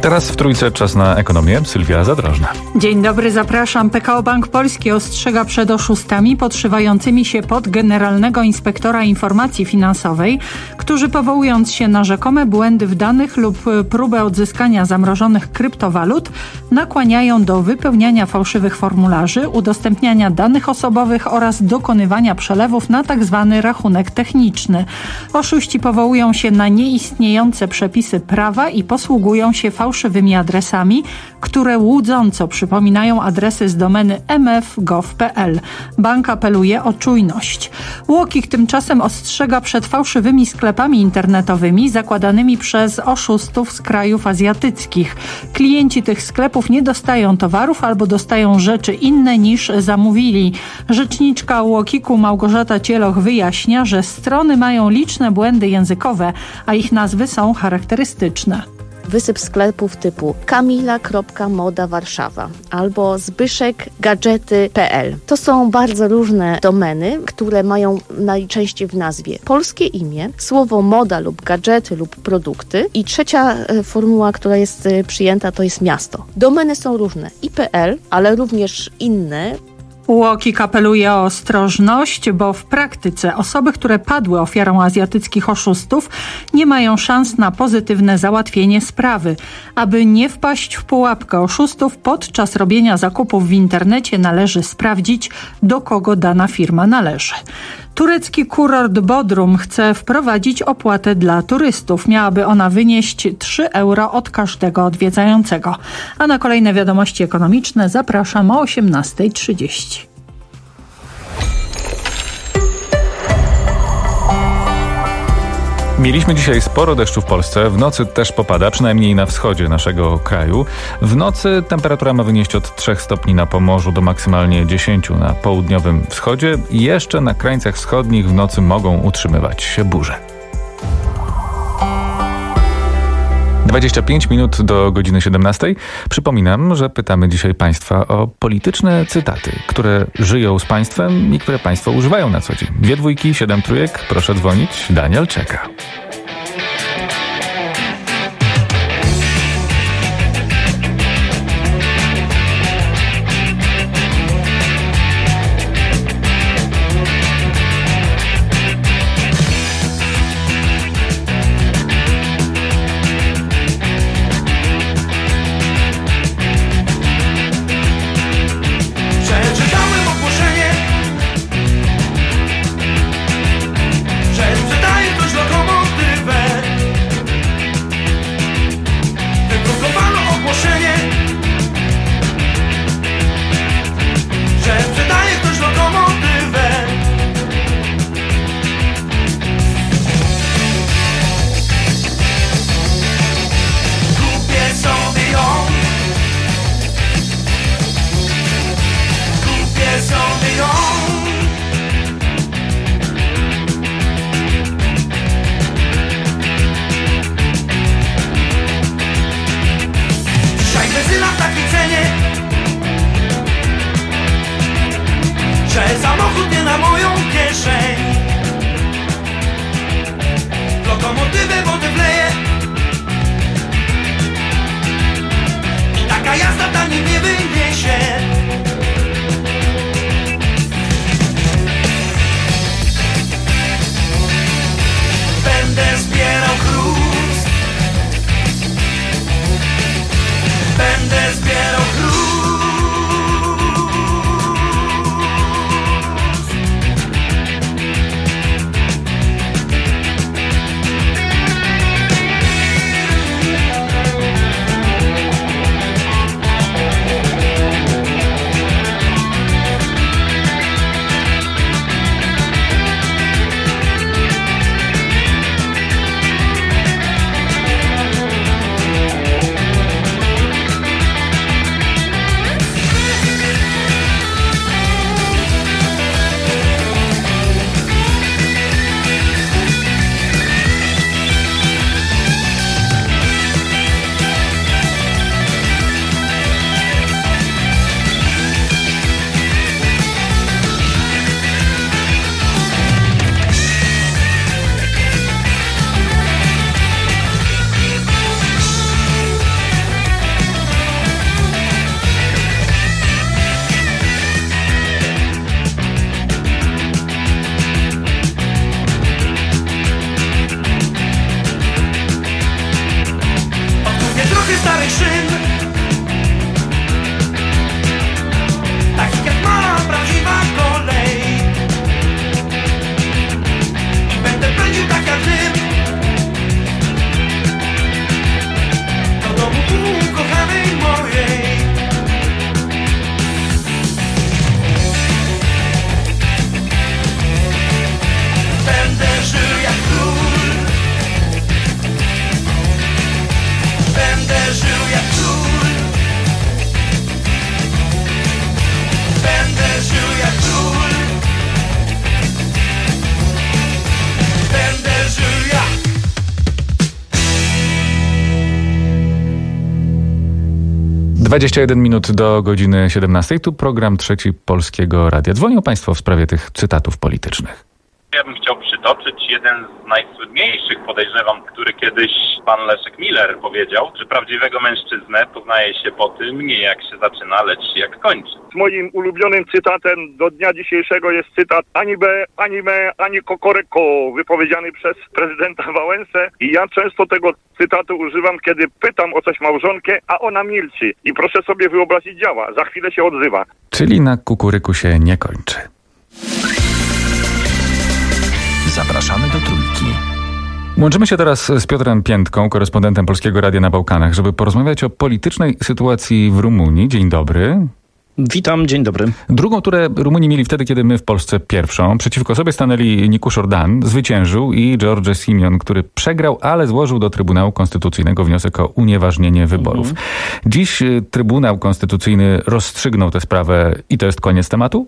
Teraz w Trójce czas na ekonomię. Sylwia Zadrożna. Dzień dobry, zapraszam. P K O Bank Polski ostrzega przed oszustami podszywającymi się pod generalnego inspektora informacji finansowej, którzy powołując się na rzekome błędy w danych lub próbę odzyskania zamrożonych kryptowalut, nakłaniają do wypełniania fałszywych formularzy, udostępniania danych osobowych oraz dokonywania przelewów na tzw. rachunek techniczny. Oszuści powołują się na nieistniejące przepisy prawa i posługują się fałszywymi adresami, które łudząco przypominają adresy z domeny m f kropka gov kropka p l. Bank apeluje o czujność. UOKiK tymczasem ostrzega przed fałszywymi sklepami internetowymi zakładanymi przez oszustów z krajów azjatyckich. Klienci tych sklepów nie dostają towarów albo dostają rzeczy inne niż zamówili. Rzeczniczka UOKiK-u Małgorzata Cieloch wyjaśnia, że strony mają liczne błędy językowe, a ich nazwy są charakterystyczne. Wysyp sklepów typu kamila kropka moda warszawa albo zbyszek gadżety kropka p l. To są bardzo różne domeny, które mają najczęściej w nazwie polskie imię, słowo moda lub gadżety lub produkty i trzecia formuła, która jest przyjęta, to jest miasto. Domeny są różne i .pl, ale również inne. UOKiK apeluje o ostrożność, bo w praktyce osoby, które padły ofiarą azjatyckich oszustów, nie mają szans na pozytywne załatwienie sprawy. Aby nie wpaść w pułapkę oszustów, podczas robienia zakupów w internecie należy sprawdzić, do kogo dana firma należy. Turecki kurort Bodrum chce wprowadzić opłatę dla turystów. Miałaby ona wynieść trzy euro od każdego odwiedzającego. A na kolejne wiadomości ekonomiczne zapraszam o osiemnasta trzydzieści. Mieliśmy dzisiaj sporo deszczu w Polsce. W nocy też popada, przynajmniej na wschodzie naszego kraju. W nocy temperatura ma wynieść od trzech stopni na Pomorzu do maksymalnie dziesięciu na południowym wschodzie. I jeszcze na krańcach wschodnich w nocy mogą utrzymywać się burze. dwadzieścia pięć minut do godziny siedemnastej. Przypominam, że pytamy dzisiaj Państwa o polityczne cytaty, które żyją z Państwem i które Państwo używają na co dzień. Dwie dwójki, siedem trójek. Proszę dzwonić. Daniel czeka. dwadzieścia jeden minut do godziny siedemnastej. Tu program Trzeci Polskiego Radia. Dzwonią Państwo w sprawie tych cytatów politycznych. Ja bym chciał przytoczyć jeden z najsłynniejszych, podejrzewam, który kiedyś pan Leszek Miller powiedział, że prawdziwego mężczyznę poznaje się po tym, nie jak się zaczyna, lecz jak kończy. Moim ulubionym cytatem do dnia dzisiejszego jest cytat ani be, ani me, ani kokoreko, wypowiedziany przez prezydenta Wałęsę. I ja często tego cytatu używam, kiedy pytam o coś małżonkę, a ona milczy. I proszę sobie wyobrazić, działa. Za chwilę się odzywa. Czyli na kukuryku się nie kończy. Zapraszamy do Trójki. Łączymy się teraz z Piotrem Piętką, korespondentem Polskiego Radia na Bałkanach, żeby porozmawiać o politycznej sytuacji w Rumunii. Dzień dobry. Witam, dzień dobry. Drugą turę Rumuni mieli wtedy, kiedy my w Polsce pierwszą. Przeciwko sobie stanęli Nicuș Ordan, zwyciężył, i George Simion, który przegrał, ale złożył do Trybunału Konstytucyjnego wniosek o unieważnienie wyborów. Mhm. Dziś Trybunał Konstytucyjny rozstrzygnął tę sprawę i to jest koniec tematu?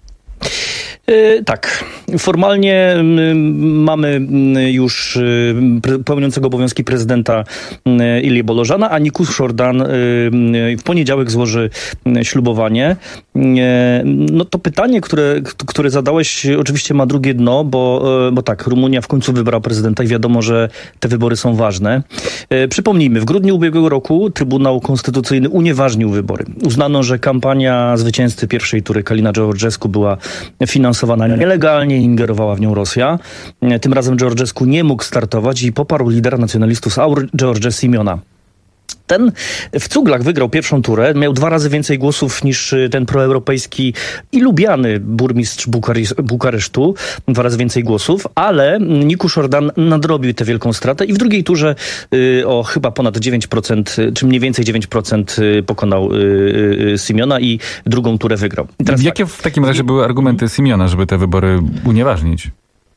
Yy, tak. Formalnie y, mamy już y, pełniącego obowiązki prezydenta y, Ilię Bolożana, a Nicuș Ordan y, y, w poniedziałek złoży y, ślubowanie. Y, no to pytanie, które, które zadałeś, oczywiście ma drugie dno, bo, y, bo tak, Rumunia w końcu wybrała prezydenta i wiadomo, że te wybory są ważne. Y, przypomnijmy, w grudniu ubiegłego roku Trybunał Konstytucyjny unieważnił wybory. Uznano, że kampania zwycięzcy pierwszej tury Kalina Georgescu była finansowana nielegalnie, ingerowała w nią Rosja. Tym razem Georgescu nie mógł startować i poparł lidera nacjonalistów z Aur, George Simiona. Ten w cuglach wygrał pierwszą turę, miał dwa razy więcej głosów niż ten proeuropejski i lubiany burmistrz Bukary- Bukaresztu, dwa razy więcej głosów, ale Nicuș Ordan nadrobił tę wielką stratę i w drugiej turze y, o chyba ponad dziewięć procent, czy mniej więcej dziewięć procent pokonał y, y, Simiona i drugą turę wygrał. I teraz Jakie tak, w takim razie były argumenty Simiona, żeby te wybory unieważnić?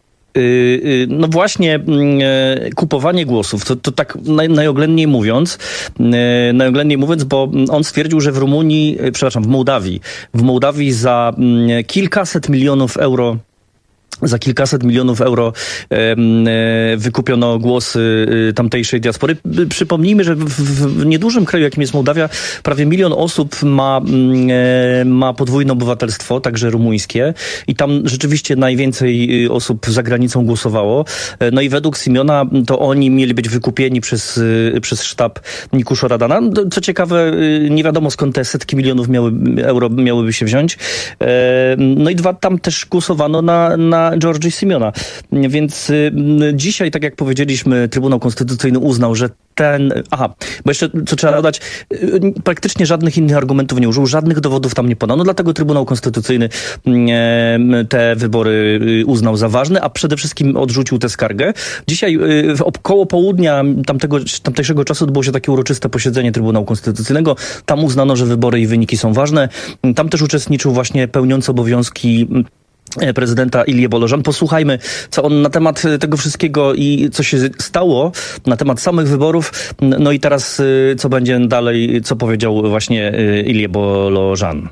No właśnie kupowanie głosów, to, to tak naj, najoględniej mówiąc, najoględniej mówiąc, bo on stwierdził, że w Rumunii, przepraszam, w Mołdawii, w Mołdawii za kilkaset milionów euro Za kilkaset milionów euro e, wykupiono głosy tamtejszej diaspory. Przypomnijmy, że w, w niedużym kraju, jakim jest Mołdawia, prawie milion osób ma, e, ma podwójne obywatelstwo, także rumuńskie. I tam rzeczywiście najwięcej osób za granicą głosowało. No i według Simiona to oni mieli być wykupieni przez, przez sztab Nicuș Ordana. Co ciekawe, nie wiadomo skąd te setki milionów miały, euro miałyby się wziąć. E, no i dwa, tam też głosowano na, na George Simiona. Więc y, dzisiaj, tak jak powiedzieliśmy, Trybunał Konstytucyjny uznał, że ten... Aha, bo jeszcze co trzeba dodać, y, praktycznie żadnych innych argumentów nie użył, żadnych dowodów tam nie podano, dlatego Trybunał Konstytucyjny y, te wybory y, uznał za ważne, a przede wszystkim odrzucił tę skargę. Dzisiaj y, około południa tamtego, tamtejszego czasu odbyło się takie uroczyste posiedzenie Trybunału Konstytucyjnego. Tam uznano, że wybory i wyniki są ważne. Tam też uczestniczył właśnie pełniący obowiązki prezydenta Ilię Bolożan. Posłuchajmy, co on na temat tego wszystkiego i co się stało, na temat samych wyborów, no i teraz co będzie dalej, co powiedział właśnie Ilie Bolożan.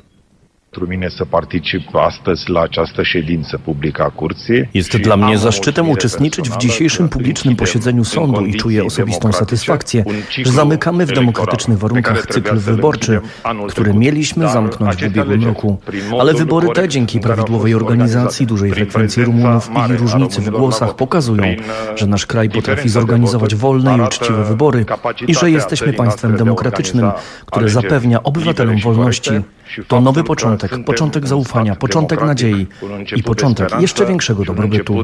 Jest dla mnie zaszczytem uczestniczyć w dzisiejszym publicznym posiedzeniu sądu i czuję osobistą satysfakcję, że zamykamy w demokratycznych warunkach cykl wyborczy, który mieliśmy zamknąć w ubiegłym roku. Ale wybory te, dzięki prawidłowej organizacji, dużej frekwencji Rumunów i różnicy w głosach, pokazują, że nasz kraj potrafi zorganizować wolne i uczciwe wybory i że jesteśmy państwem demokratycznym, które zapewnia obywatelom wolności. To nowy początek, początek zaufania, początek nadziei i początek jeszcze większego dobrobytu.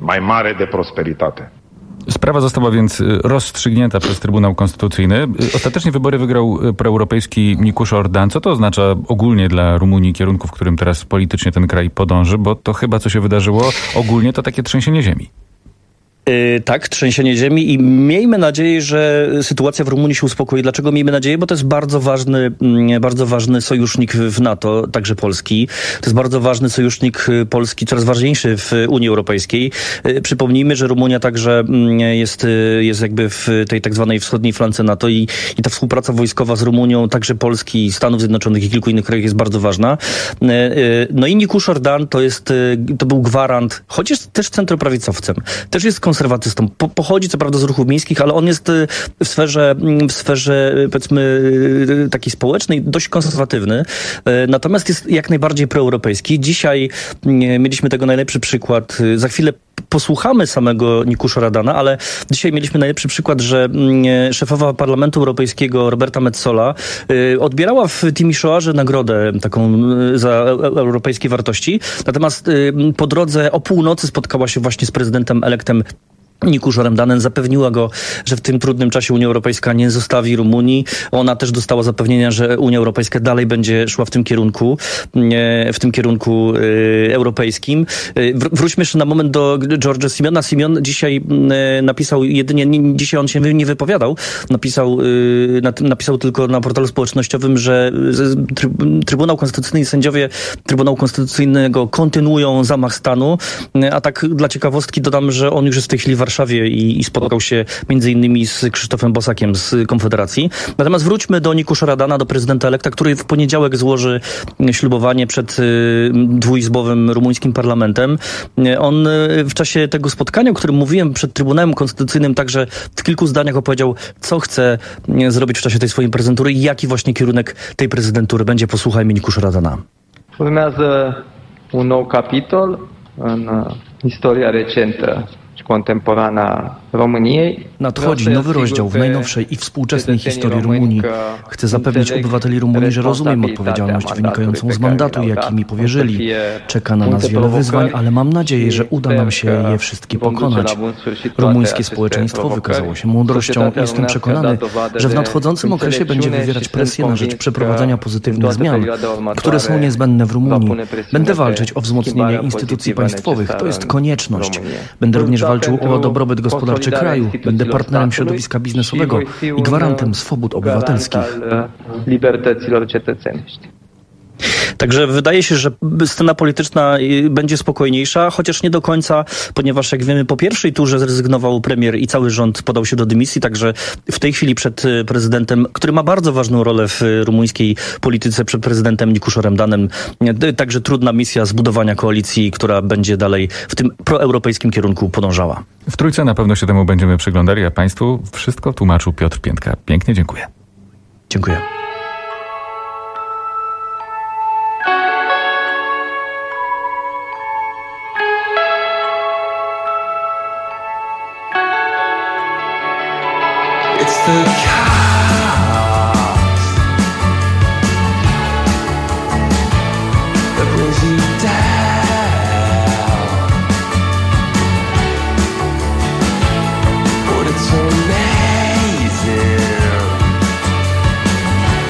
Sprawa została więc rozstrzygnięta przez Trybunał Konstytucyjny. Ostatecznie wybory wygrał proeuropejski Nicuș Ordan. Co to oznacza ogólnie dla Rumunii, kierunku, w którym teraz politycznie ten kraj podąży? Bo to chyba, co się wydarzyło ogólnie, to takie trzęsienie ziemi. Yy, tak, trzęsienie ziemi i miejmy nadzieję, że sytuacja w Rumunii się uspokoi. Dlaczego miejmy nadzieję? Bo to jest bardzo ważny, bardzo ważny sojusznik w NATO, także Polski. To jest bardzo ważny sojusznik Polski, coraz ważniejszy w Unii Europejskiej. Yy, przypomnijmy, że Rumunia także jest, jest jakby w tej tak zwanej wschodniej flance NATO i, i ta współpraca wojskowa z Rumunią, także Polski, Stanów Zjednoczonych i kilku innych krajów jest bardzo ważna. Yy, no i Nicuș Ordan to jest, to był gwarant, choć jest też centroprawicowcem, też jest konserwatywnym, konserwatystą. Po, pochodzi co prawda z ruchów miejskich, ale on jest w sferze, w sferze powiedzmy takiej społecznej dość konserwatywny. Natomiast jest jak najbardziej proeuropejski. Dzisiaj mieliśmy tego najlepszy przykład. Za chwilę posłuchamy samego Nikusza Radana, ale dzisiaj mieliśmy najlepszy przykład, że szefowa Parlamentu Europejskiego Roberta Metsola odbierała w Timisoarze nagrodę taką za europejskie wartości. Natomiast po drodze o północy spotkała się właśnie z prezydentem elektem Nikuszem Radanem, zapewniła go, że w tym trudnym czasie Unia Europejska nie zostawi Rumunii. Ona też dostała zapewnienia, że Unia Europejska dalej będzie szła w tym kierunku, w tym kierunku europejskim. Wróćmy jeszcze na moment do George'a Simiona. Simion dzisiaj napisał jedynie, dzisiaj on się nie wypowiadał, napisał, napisał tylko na portalu społecznościowym, że Trybunał Konstytucyjny i sędziowie Trybunału Konstytucyjnego kontynuują zamach stanu, a tak dla ciekawostki dodam, że on już jest w tej chwili w Warszawie i, i spotkał się między innymi z Krzysztofem Bosakiem z Konfederacji. Natomiast wróćmy do Nikusza Radana, do prezydenta elekta, który w poniedziałek złoży ślubowanie przed y, dwuizbowym rumuńskim parlamentem. On y, w czasie tego spotkania, o którym mówiłem przed Trybunałem Konstytucyjnym, także w kilku zdaniach opowiedział, co chce y, zrobić w czasie tej swojej prezydentury i jaki właśnie kierunek tej prezydentury będzie. Posłuchajmy Nikusza Radana. Urmează un nou capitol în istoria recentă contemporana României. Nadchodzi nowy rozdział w najnowszej i współczesnej historii Rumunii. Chcę zapewnić obywateli Rumunii, że rozumiem odpowiedzialność wynikającą z mandatu, jaki mi powierzyli. Czeka na nas wiele wyzwań, ale mam nadzieję, że uda nam się je wszystkie pokonać. Rumuńskie społeczeństwo wykazało się mądrością i jestem przekonany, że w nadchodzącym okresie będzie wywierać presję na rzecz przeprowadzania pozytywnych zmian, które są niezbędne w Rumunii. Będę walczyć o wzmocnienie instytucji państwowych. To jest konieczność. Będę również walczył o dobrobyt gospodarczy kraju. Będę partnerem środowiska biznesowego i gwarantem swobód obywatelskich. Także wydaje się, że scena polityczna będzie spokojniejsza, chociaż nie do końca, ponieważ jak wiemy, po pierwszej turze zrezygnował premier i cały rząd podał się do dymisji, także w tej chwili przed prezydentem, który ma bardzo ważną rolę w rumuńskiej polityce, przed prezydentem Nikuszem Radanem, także trudna misja zbudowania koalicji, która będzie dalej w tym proeuropejskim kierunku podążała. W Trójce na pewno się temu będziemy przyglądali, a Państwu wszystko tłumaczył Piotr Piętka. Pięknie dziękuję. Dziękuję. It's the chaos that brings you down, but it's amazing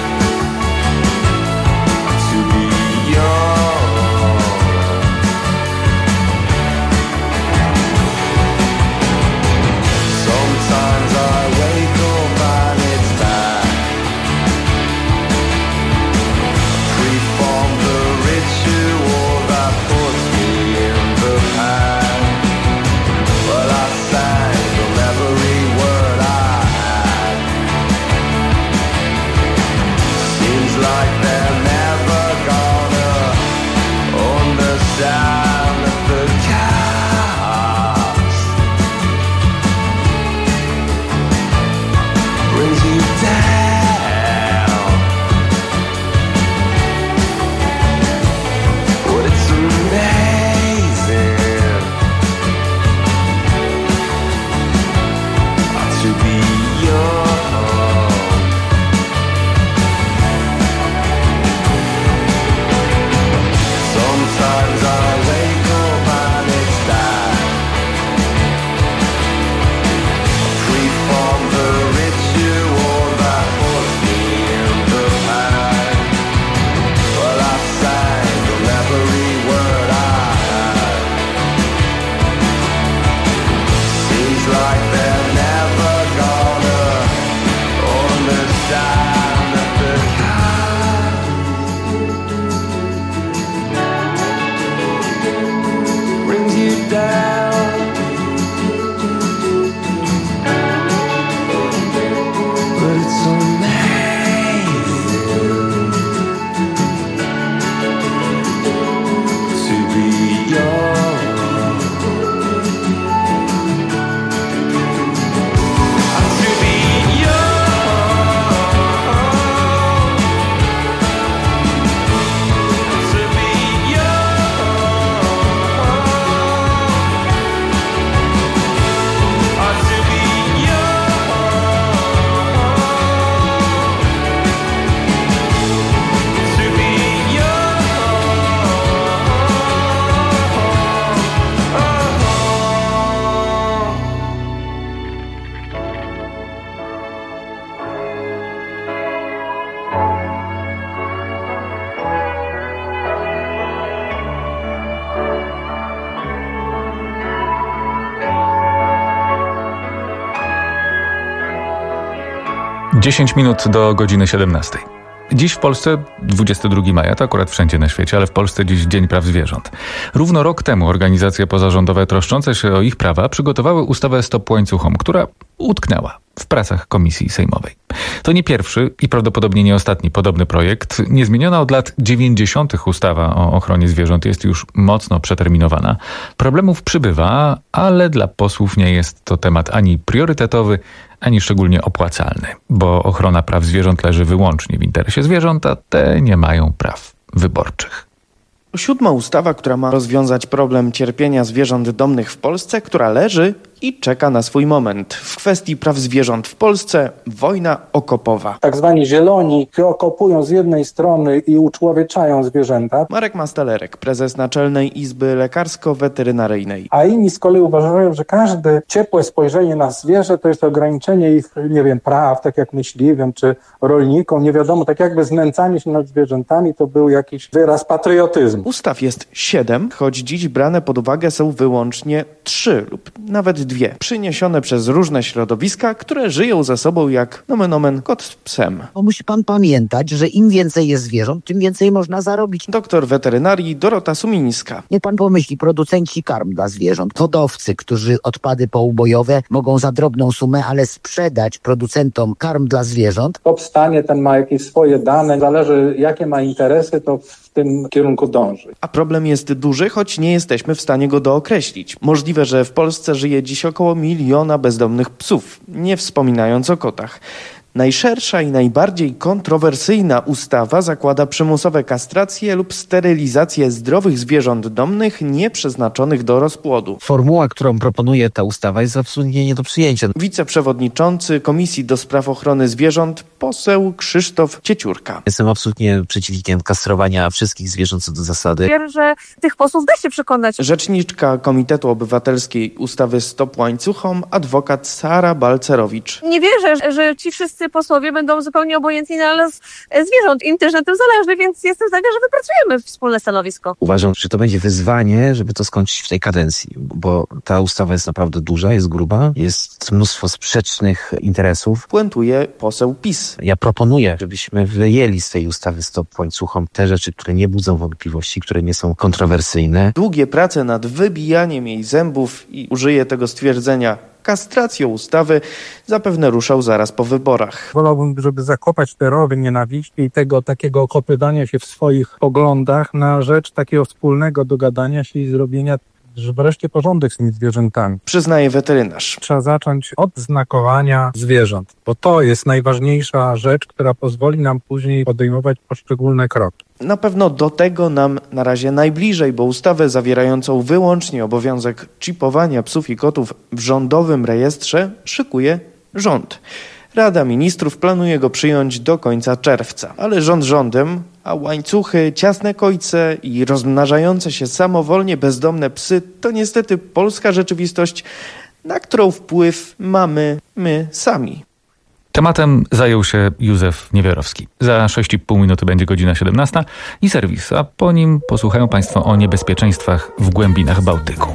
dziesięć minut do godziny siedemnastej. Dziś w Polsce, dwudziestego drugiego maja, to akurat wszędzie na świecie, ale w Polsce dziś Dzień Praw Zwierząt. Równo rok temu organizacje pozarządowe troszczące się o ich prawa przygotowały ustawę Stop Łańcuchom, która utknęła w pracach Komisji Sejmowej. To nie pierwszy i prawdopodobnie nie ostatni podobny projekt. Niezmieniona od lat dziewięćdziesiątych ustawa o ochronie zwierząt jest już mocno przeterminowana. Problemów przybywa, ale dla posłów nie jest to temat ani priorytetowy, ani szczególnie opłacalny, bo ochrona praw zwierząt leży wyłącznie w interesie zwierząt, a te nie mają praw wyborczych. Siódma ustawa, która ma rozwiązać problem cierpienia zwierząt domnych w Polsce, która leży i czeka na swój moment. W kwestii praw zwierząt w Polsce wojna okopowa. Tak zwani zieloni okopują z jednej strony i uczłowieczają zwierzęta. Marek Mastalerek, prezes Naczelnej Izby Lekarsko-Weterynaryjnej. A inni z kolei uważają, że każde ciepłe spojrzenie na zwierzę to jest ograniczenie ich, nie wiem, praw, tak jak myśliwym czy rolnikom. Nie wiadomo, tak jakby znęcanie się nad zwierzętami to był jakiś wyraz patriotyzmu. Ustaw jest siedem, choć dziś brane pod uwagę są wyłącznie trzy lub nawet dwie, przyniesione przez różne środowiska, które żyją ze sobą jak nomen omen kot z psem. Bo musi pan pamiętać, że im więcej jest zwierząt, tym więcej można zarobić. Doktor weterynarii Dorota Sumińska. Niech pan pomyśli, producenci karm dla zwierząt, hodowcy, którzy odpady poubojowe mogą za drobną sumę, ale sprzedać producentom karm dla zwierząt. Powstanie, ten ma jakieś swoje dane, zależy jakie ma interesy, to w tym kierunku dąży. A problem jest duży, choć nie jesteśmy w stanie go dookreślić. Możliwe, że w Polsce żyje dziś około miliona bezdomnych psów, nie wspominając o kotach. Najszersza i najbardziej kontrowersyjna ustawa zakłada przymusowe kastracje lub sterylizację zdrowych zwierząt domnych nieprzeznaczonych do rozpłodu. Formuła, którą proponuje ta ustawa, jest absolutnie nie do przyjęcia. Wiceprzewodniczący Komisji do Spraw Ochrony Zwierząt, poseł Krzysztof Cieciórka. Jestem absolutnie przeciwnikiem kastrowania wszystkich zwierząt co do zasady. Wierzę, że tych posłów da się przekonać. Rzeczniczka Komitetu Obywatelskiej ustawy Stop Łańcuchom, adwokat Sara Balcerowicz. Nie wierzę, że ci wszyscy posłowie będą zupełnie obojętni na los zwierząt. Im też na tym zależy, więc jestem zdania, że wypracujemy wspólne stanowisko. Uważam, że to będzie wyzwanie, żeby to skończyć w tej kadencji, bo ta ustawa jest naprawdę duża, jest gruba, jest mnóstwo sprzecznych interesów. Puentuje poseł PiS. Ja proponuję, żebyśmy wyjęli z tej ustawy Stop Łańcuchom te rzeczy, które nie budzą wątpliwości, które nie są kontrowersyjne. Długie prace nad wybijaniem jej zębów i użyję tego stwierdzenia kastracją ustawy zapewne ruszał zaraz po wyborach. Wolałbym, żeby zakopać te rowy nienawiści i tego takiego okopywania się w swoich poglądach na rzecz takiego wspólnego dogadania się i zrobienia wreszcie porządek z tymi zwierzętami. Przyznaje weterynarz. Trzeba zacząć od znakowania zwierząt, bo to jest najważniejsza rzecz, która pozwoli nam później podejmować poszczególne kroki. Na pewno do tego nam na razie najbliżej, bo ustawę zawierającą wyłącznie obowiązek czipowania psów i kotów w rządowym rejestrze szykuje rząd. Rada Ministrów planuje go przyjąć do końca czerwca, ale rząd rządem, a łańcuchy, ciasne kojce i rozmnażające się samowolnie bezdomne psy to niestety polska rzeczywistość, na którą wpływ mamy my sami. Tematem zajął się Józef Niewiarowski. Za sześć i pół minuty będzie godzina siedemnasta i serwis, a po nim posłuchają Państwo o niebezpieczeństwach w głębinach Bałtyku.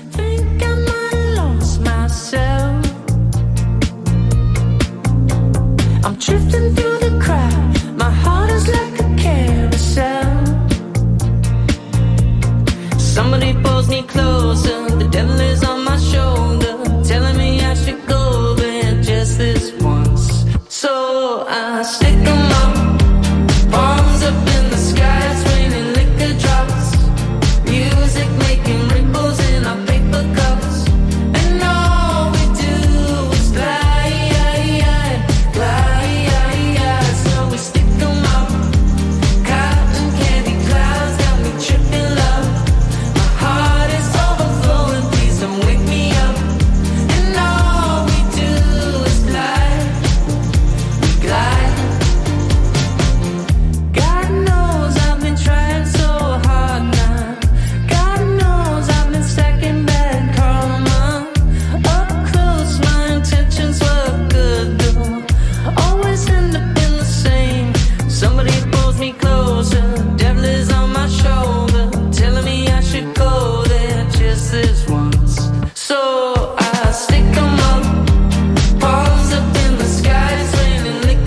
Drifting through the crowd, my heart is like a carousel. Somebody pulls me closer, the devil is on my shoulder, telling me I should go there just this once. So I stick 'em up, palms up in the sky, it's raining liquor drops, music making ripples in our paper cups, and all we do is glide, glide. Stick 'em up, palms up in the sky, it's raining liquor.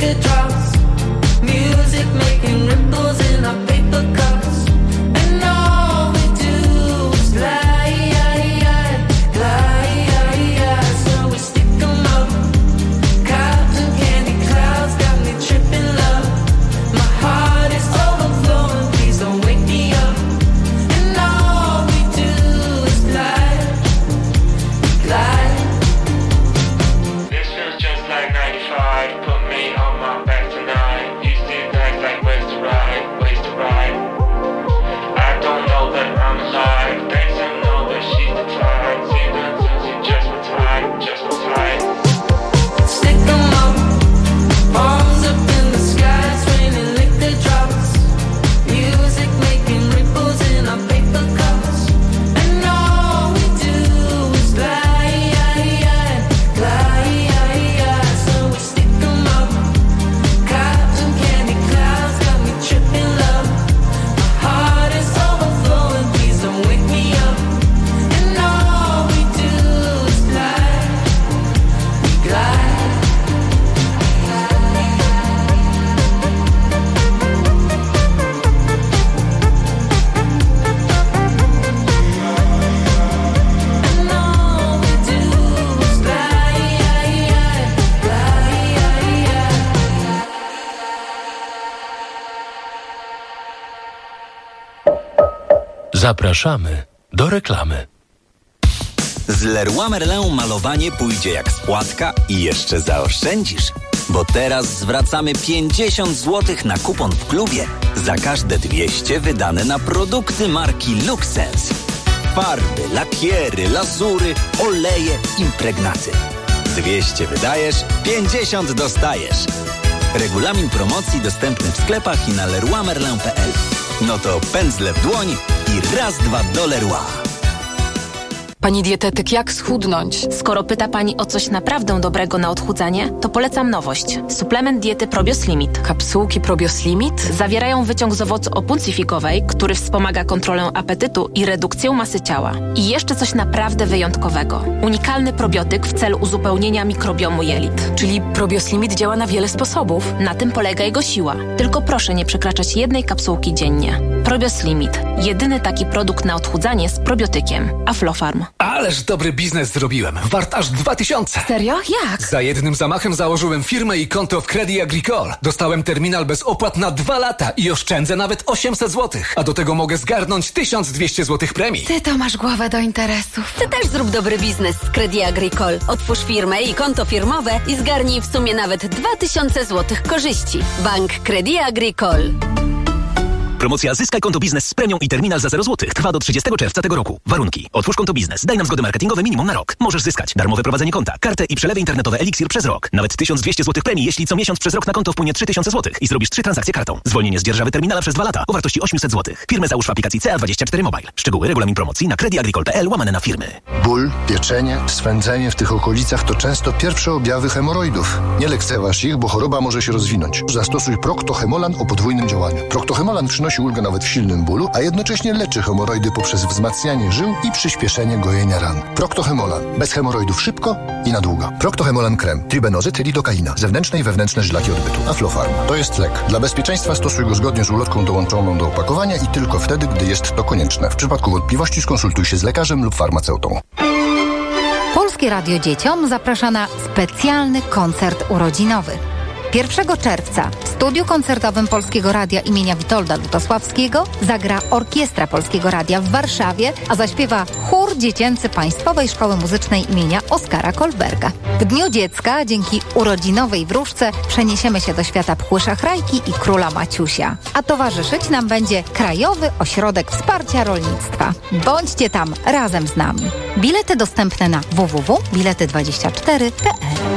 Zapraszamy do reklamy. Z Leroy Merlin malowanie pójdzie jak składka i jeszcze zaoszczędzisz. Bo teraz zwracamy pięćdziesiąt złotych na kupon w klubie za każde dwieście wydane na produkty marki Luxense. Farby, lakiery, lazury, oleje, impregnaty. dwieście wydajesz, pięćdziesiąt dostajesz. Regulamin promocji dostępny w sklepach i na leroy merlin kropka p l. No to pędzle w dłoń i raz, dwa do Leroy. Pani dietetyk, jak schudnąć? Skoro pyta Pani o coś naprawdę dobrego na odchudzanie, to polecam nowość. Suplement diety Probios Limit. Kapsułki Probios Limit? Zawierają wyciąg z owocu opuncyfikowej, który wspomaga kontrolę apetytu i redukcję masy ciała. I jeszcze coś naprawdę wyjątkowego. Unikalny probiotyk w celu uzupełnienia mikrobiomu jelit. Czyli Probios Limit działa na wiele sposobów. Na tym polega jego siła. Tylko proszę nie przekraczać jednej kapsułki dziennie. Probios Limit. Jedyny taki produkt na odchudzanie z probiotykiem. Aflofarm. Ależ dobry biznes zrobiłem. Wart aż dwa tysiące. Serio? Jak? Za jednym zamachem założyłem firmę i konto w Crédit Agricole. Dostałem terminal bez opłat na dwa lata i oszczędzę nawet osiemset złotych. A do tego mogę zgarnąć tysiąc dwieście złotych premii. Ty to masz głowę do interesów. Ty też zrób dobry biznes z Crédit Agricole. Otwórz firmę i konto firmowe i zgarnij w sumie nawet dwa tysiące złotych korzyści. Bank Crédit Agricole. Promocja Zyskaj konto biznes z premią i terminal za zero złotych trwa do trzydziestego czerwca tego roku. Warunki. Otwórz konto biznes. Daj nam zgody marketingowe minimum na rok. Możesz zyskać darmowe prowadzenie konta, kartę i przelewy internetowe Elixir przez rok. Nawet tysiąc dwieście złotych premii, jeśli co miesiąc przez rok na konto wpłynie trzy tysiące złotych i zrobisz trzy transakcje kartą. Zwolnienie z dzierżawy terminala przez dwa lata o wartości osiemset złotych. Firmę załóż w aplikacji C A dwadzieścia cztery Mobile. Szczegóły, regulamin promocji na creditagricole kropka p l łamane na firmy. Ból, pieczenie, swędzenie w tych okolicach to często pierwsze objawy hemoroidów. Nie lekceważ ich, bo choroba może się rozwinąć. Zastosuj Procto-Hemolan o podwójnym działaniu. Procto-Hemolan przynosi ulgę nawet w silnym bólu, a jednocześnie leczy hemoroidy poprzez wzmacnianie żył i przyspieszenie gojenia ran. Procto-Hemolan. Bez hemoroidów szybko i na długo. Procto-Hemolan krem. Tribenozyt, lidokaina. Zewnętrzne i wewnętrzne żylaki odbytu. Aflofarm. To jest lek. Dla bezpieczeństwa stosuj go zgodnie z ulotką dołączoną do opakowania i tylko wtedy, gdy jest to konieczne. W przypadku wątpliwości skonsultuj się z lekarzem lub farmaceutą. Polskie Radio Dzieciom zaprasza na specjalny koncert urodzinowy. pierwszego czerwca w studiu koncertowym Polskiego Radia imienia Witolda Lutosławskiego zagra Orkiestra Polskiego Radia w Warszawie, a zaśpiewa chór dziecięcy Państwowej Szkoły Muzycznej imienia Oskara Kolberga. W Dniu Dziecka dzięki urodzinowej wróżce przeniesiemy się do świata Pchły Szachrajki i Króla Maciusia. A towarzyszyć nam będzie Krajowy Ośrodek Wsparcia Rolnictwa. Bądźcie tam razem z nami. Bilety dostępne na w w w kropka bilety dwadzieścia cztery kropka p l.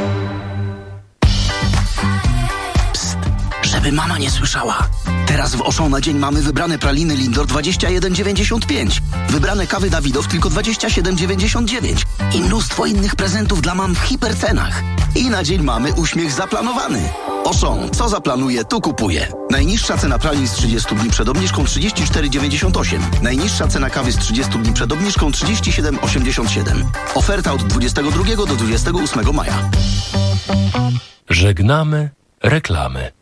Żeby mama nie słyszała. Teraz w Auchan na dzień mamy wybrane praliny Lindor dwadzieścia jeden dziewięćdziesiąt pięć. Wybrane kawy Dawidow tylko dwadzieścia siedem dziewięćdziesiąt dziewięć. I mnóstwo innych prezentów dla mam w hipercenach. I na dzień mamy uśmiech zaplanowany. Auchan, co zaplanuje, tu kupuje. Najniższa cena pralin z trzydziestu dni przed obniżką trzydzieści cztery dziewięćdziesiąt osiem. Najniższa cena kawy z trzydziestu dni przed obniżką trzydzieści siedem osiemdziesiąt siedem. Oferta od dwudziestego drugiego do dwudziestego ósmego maja. Żegnamy reklamy.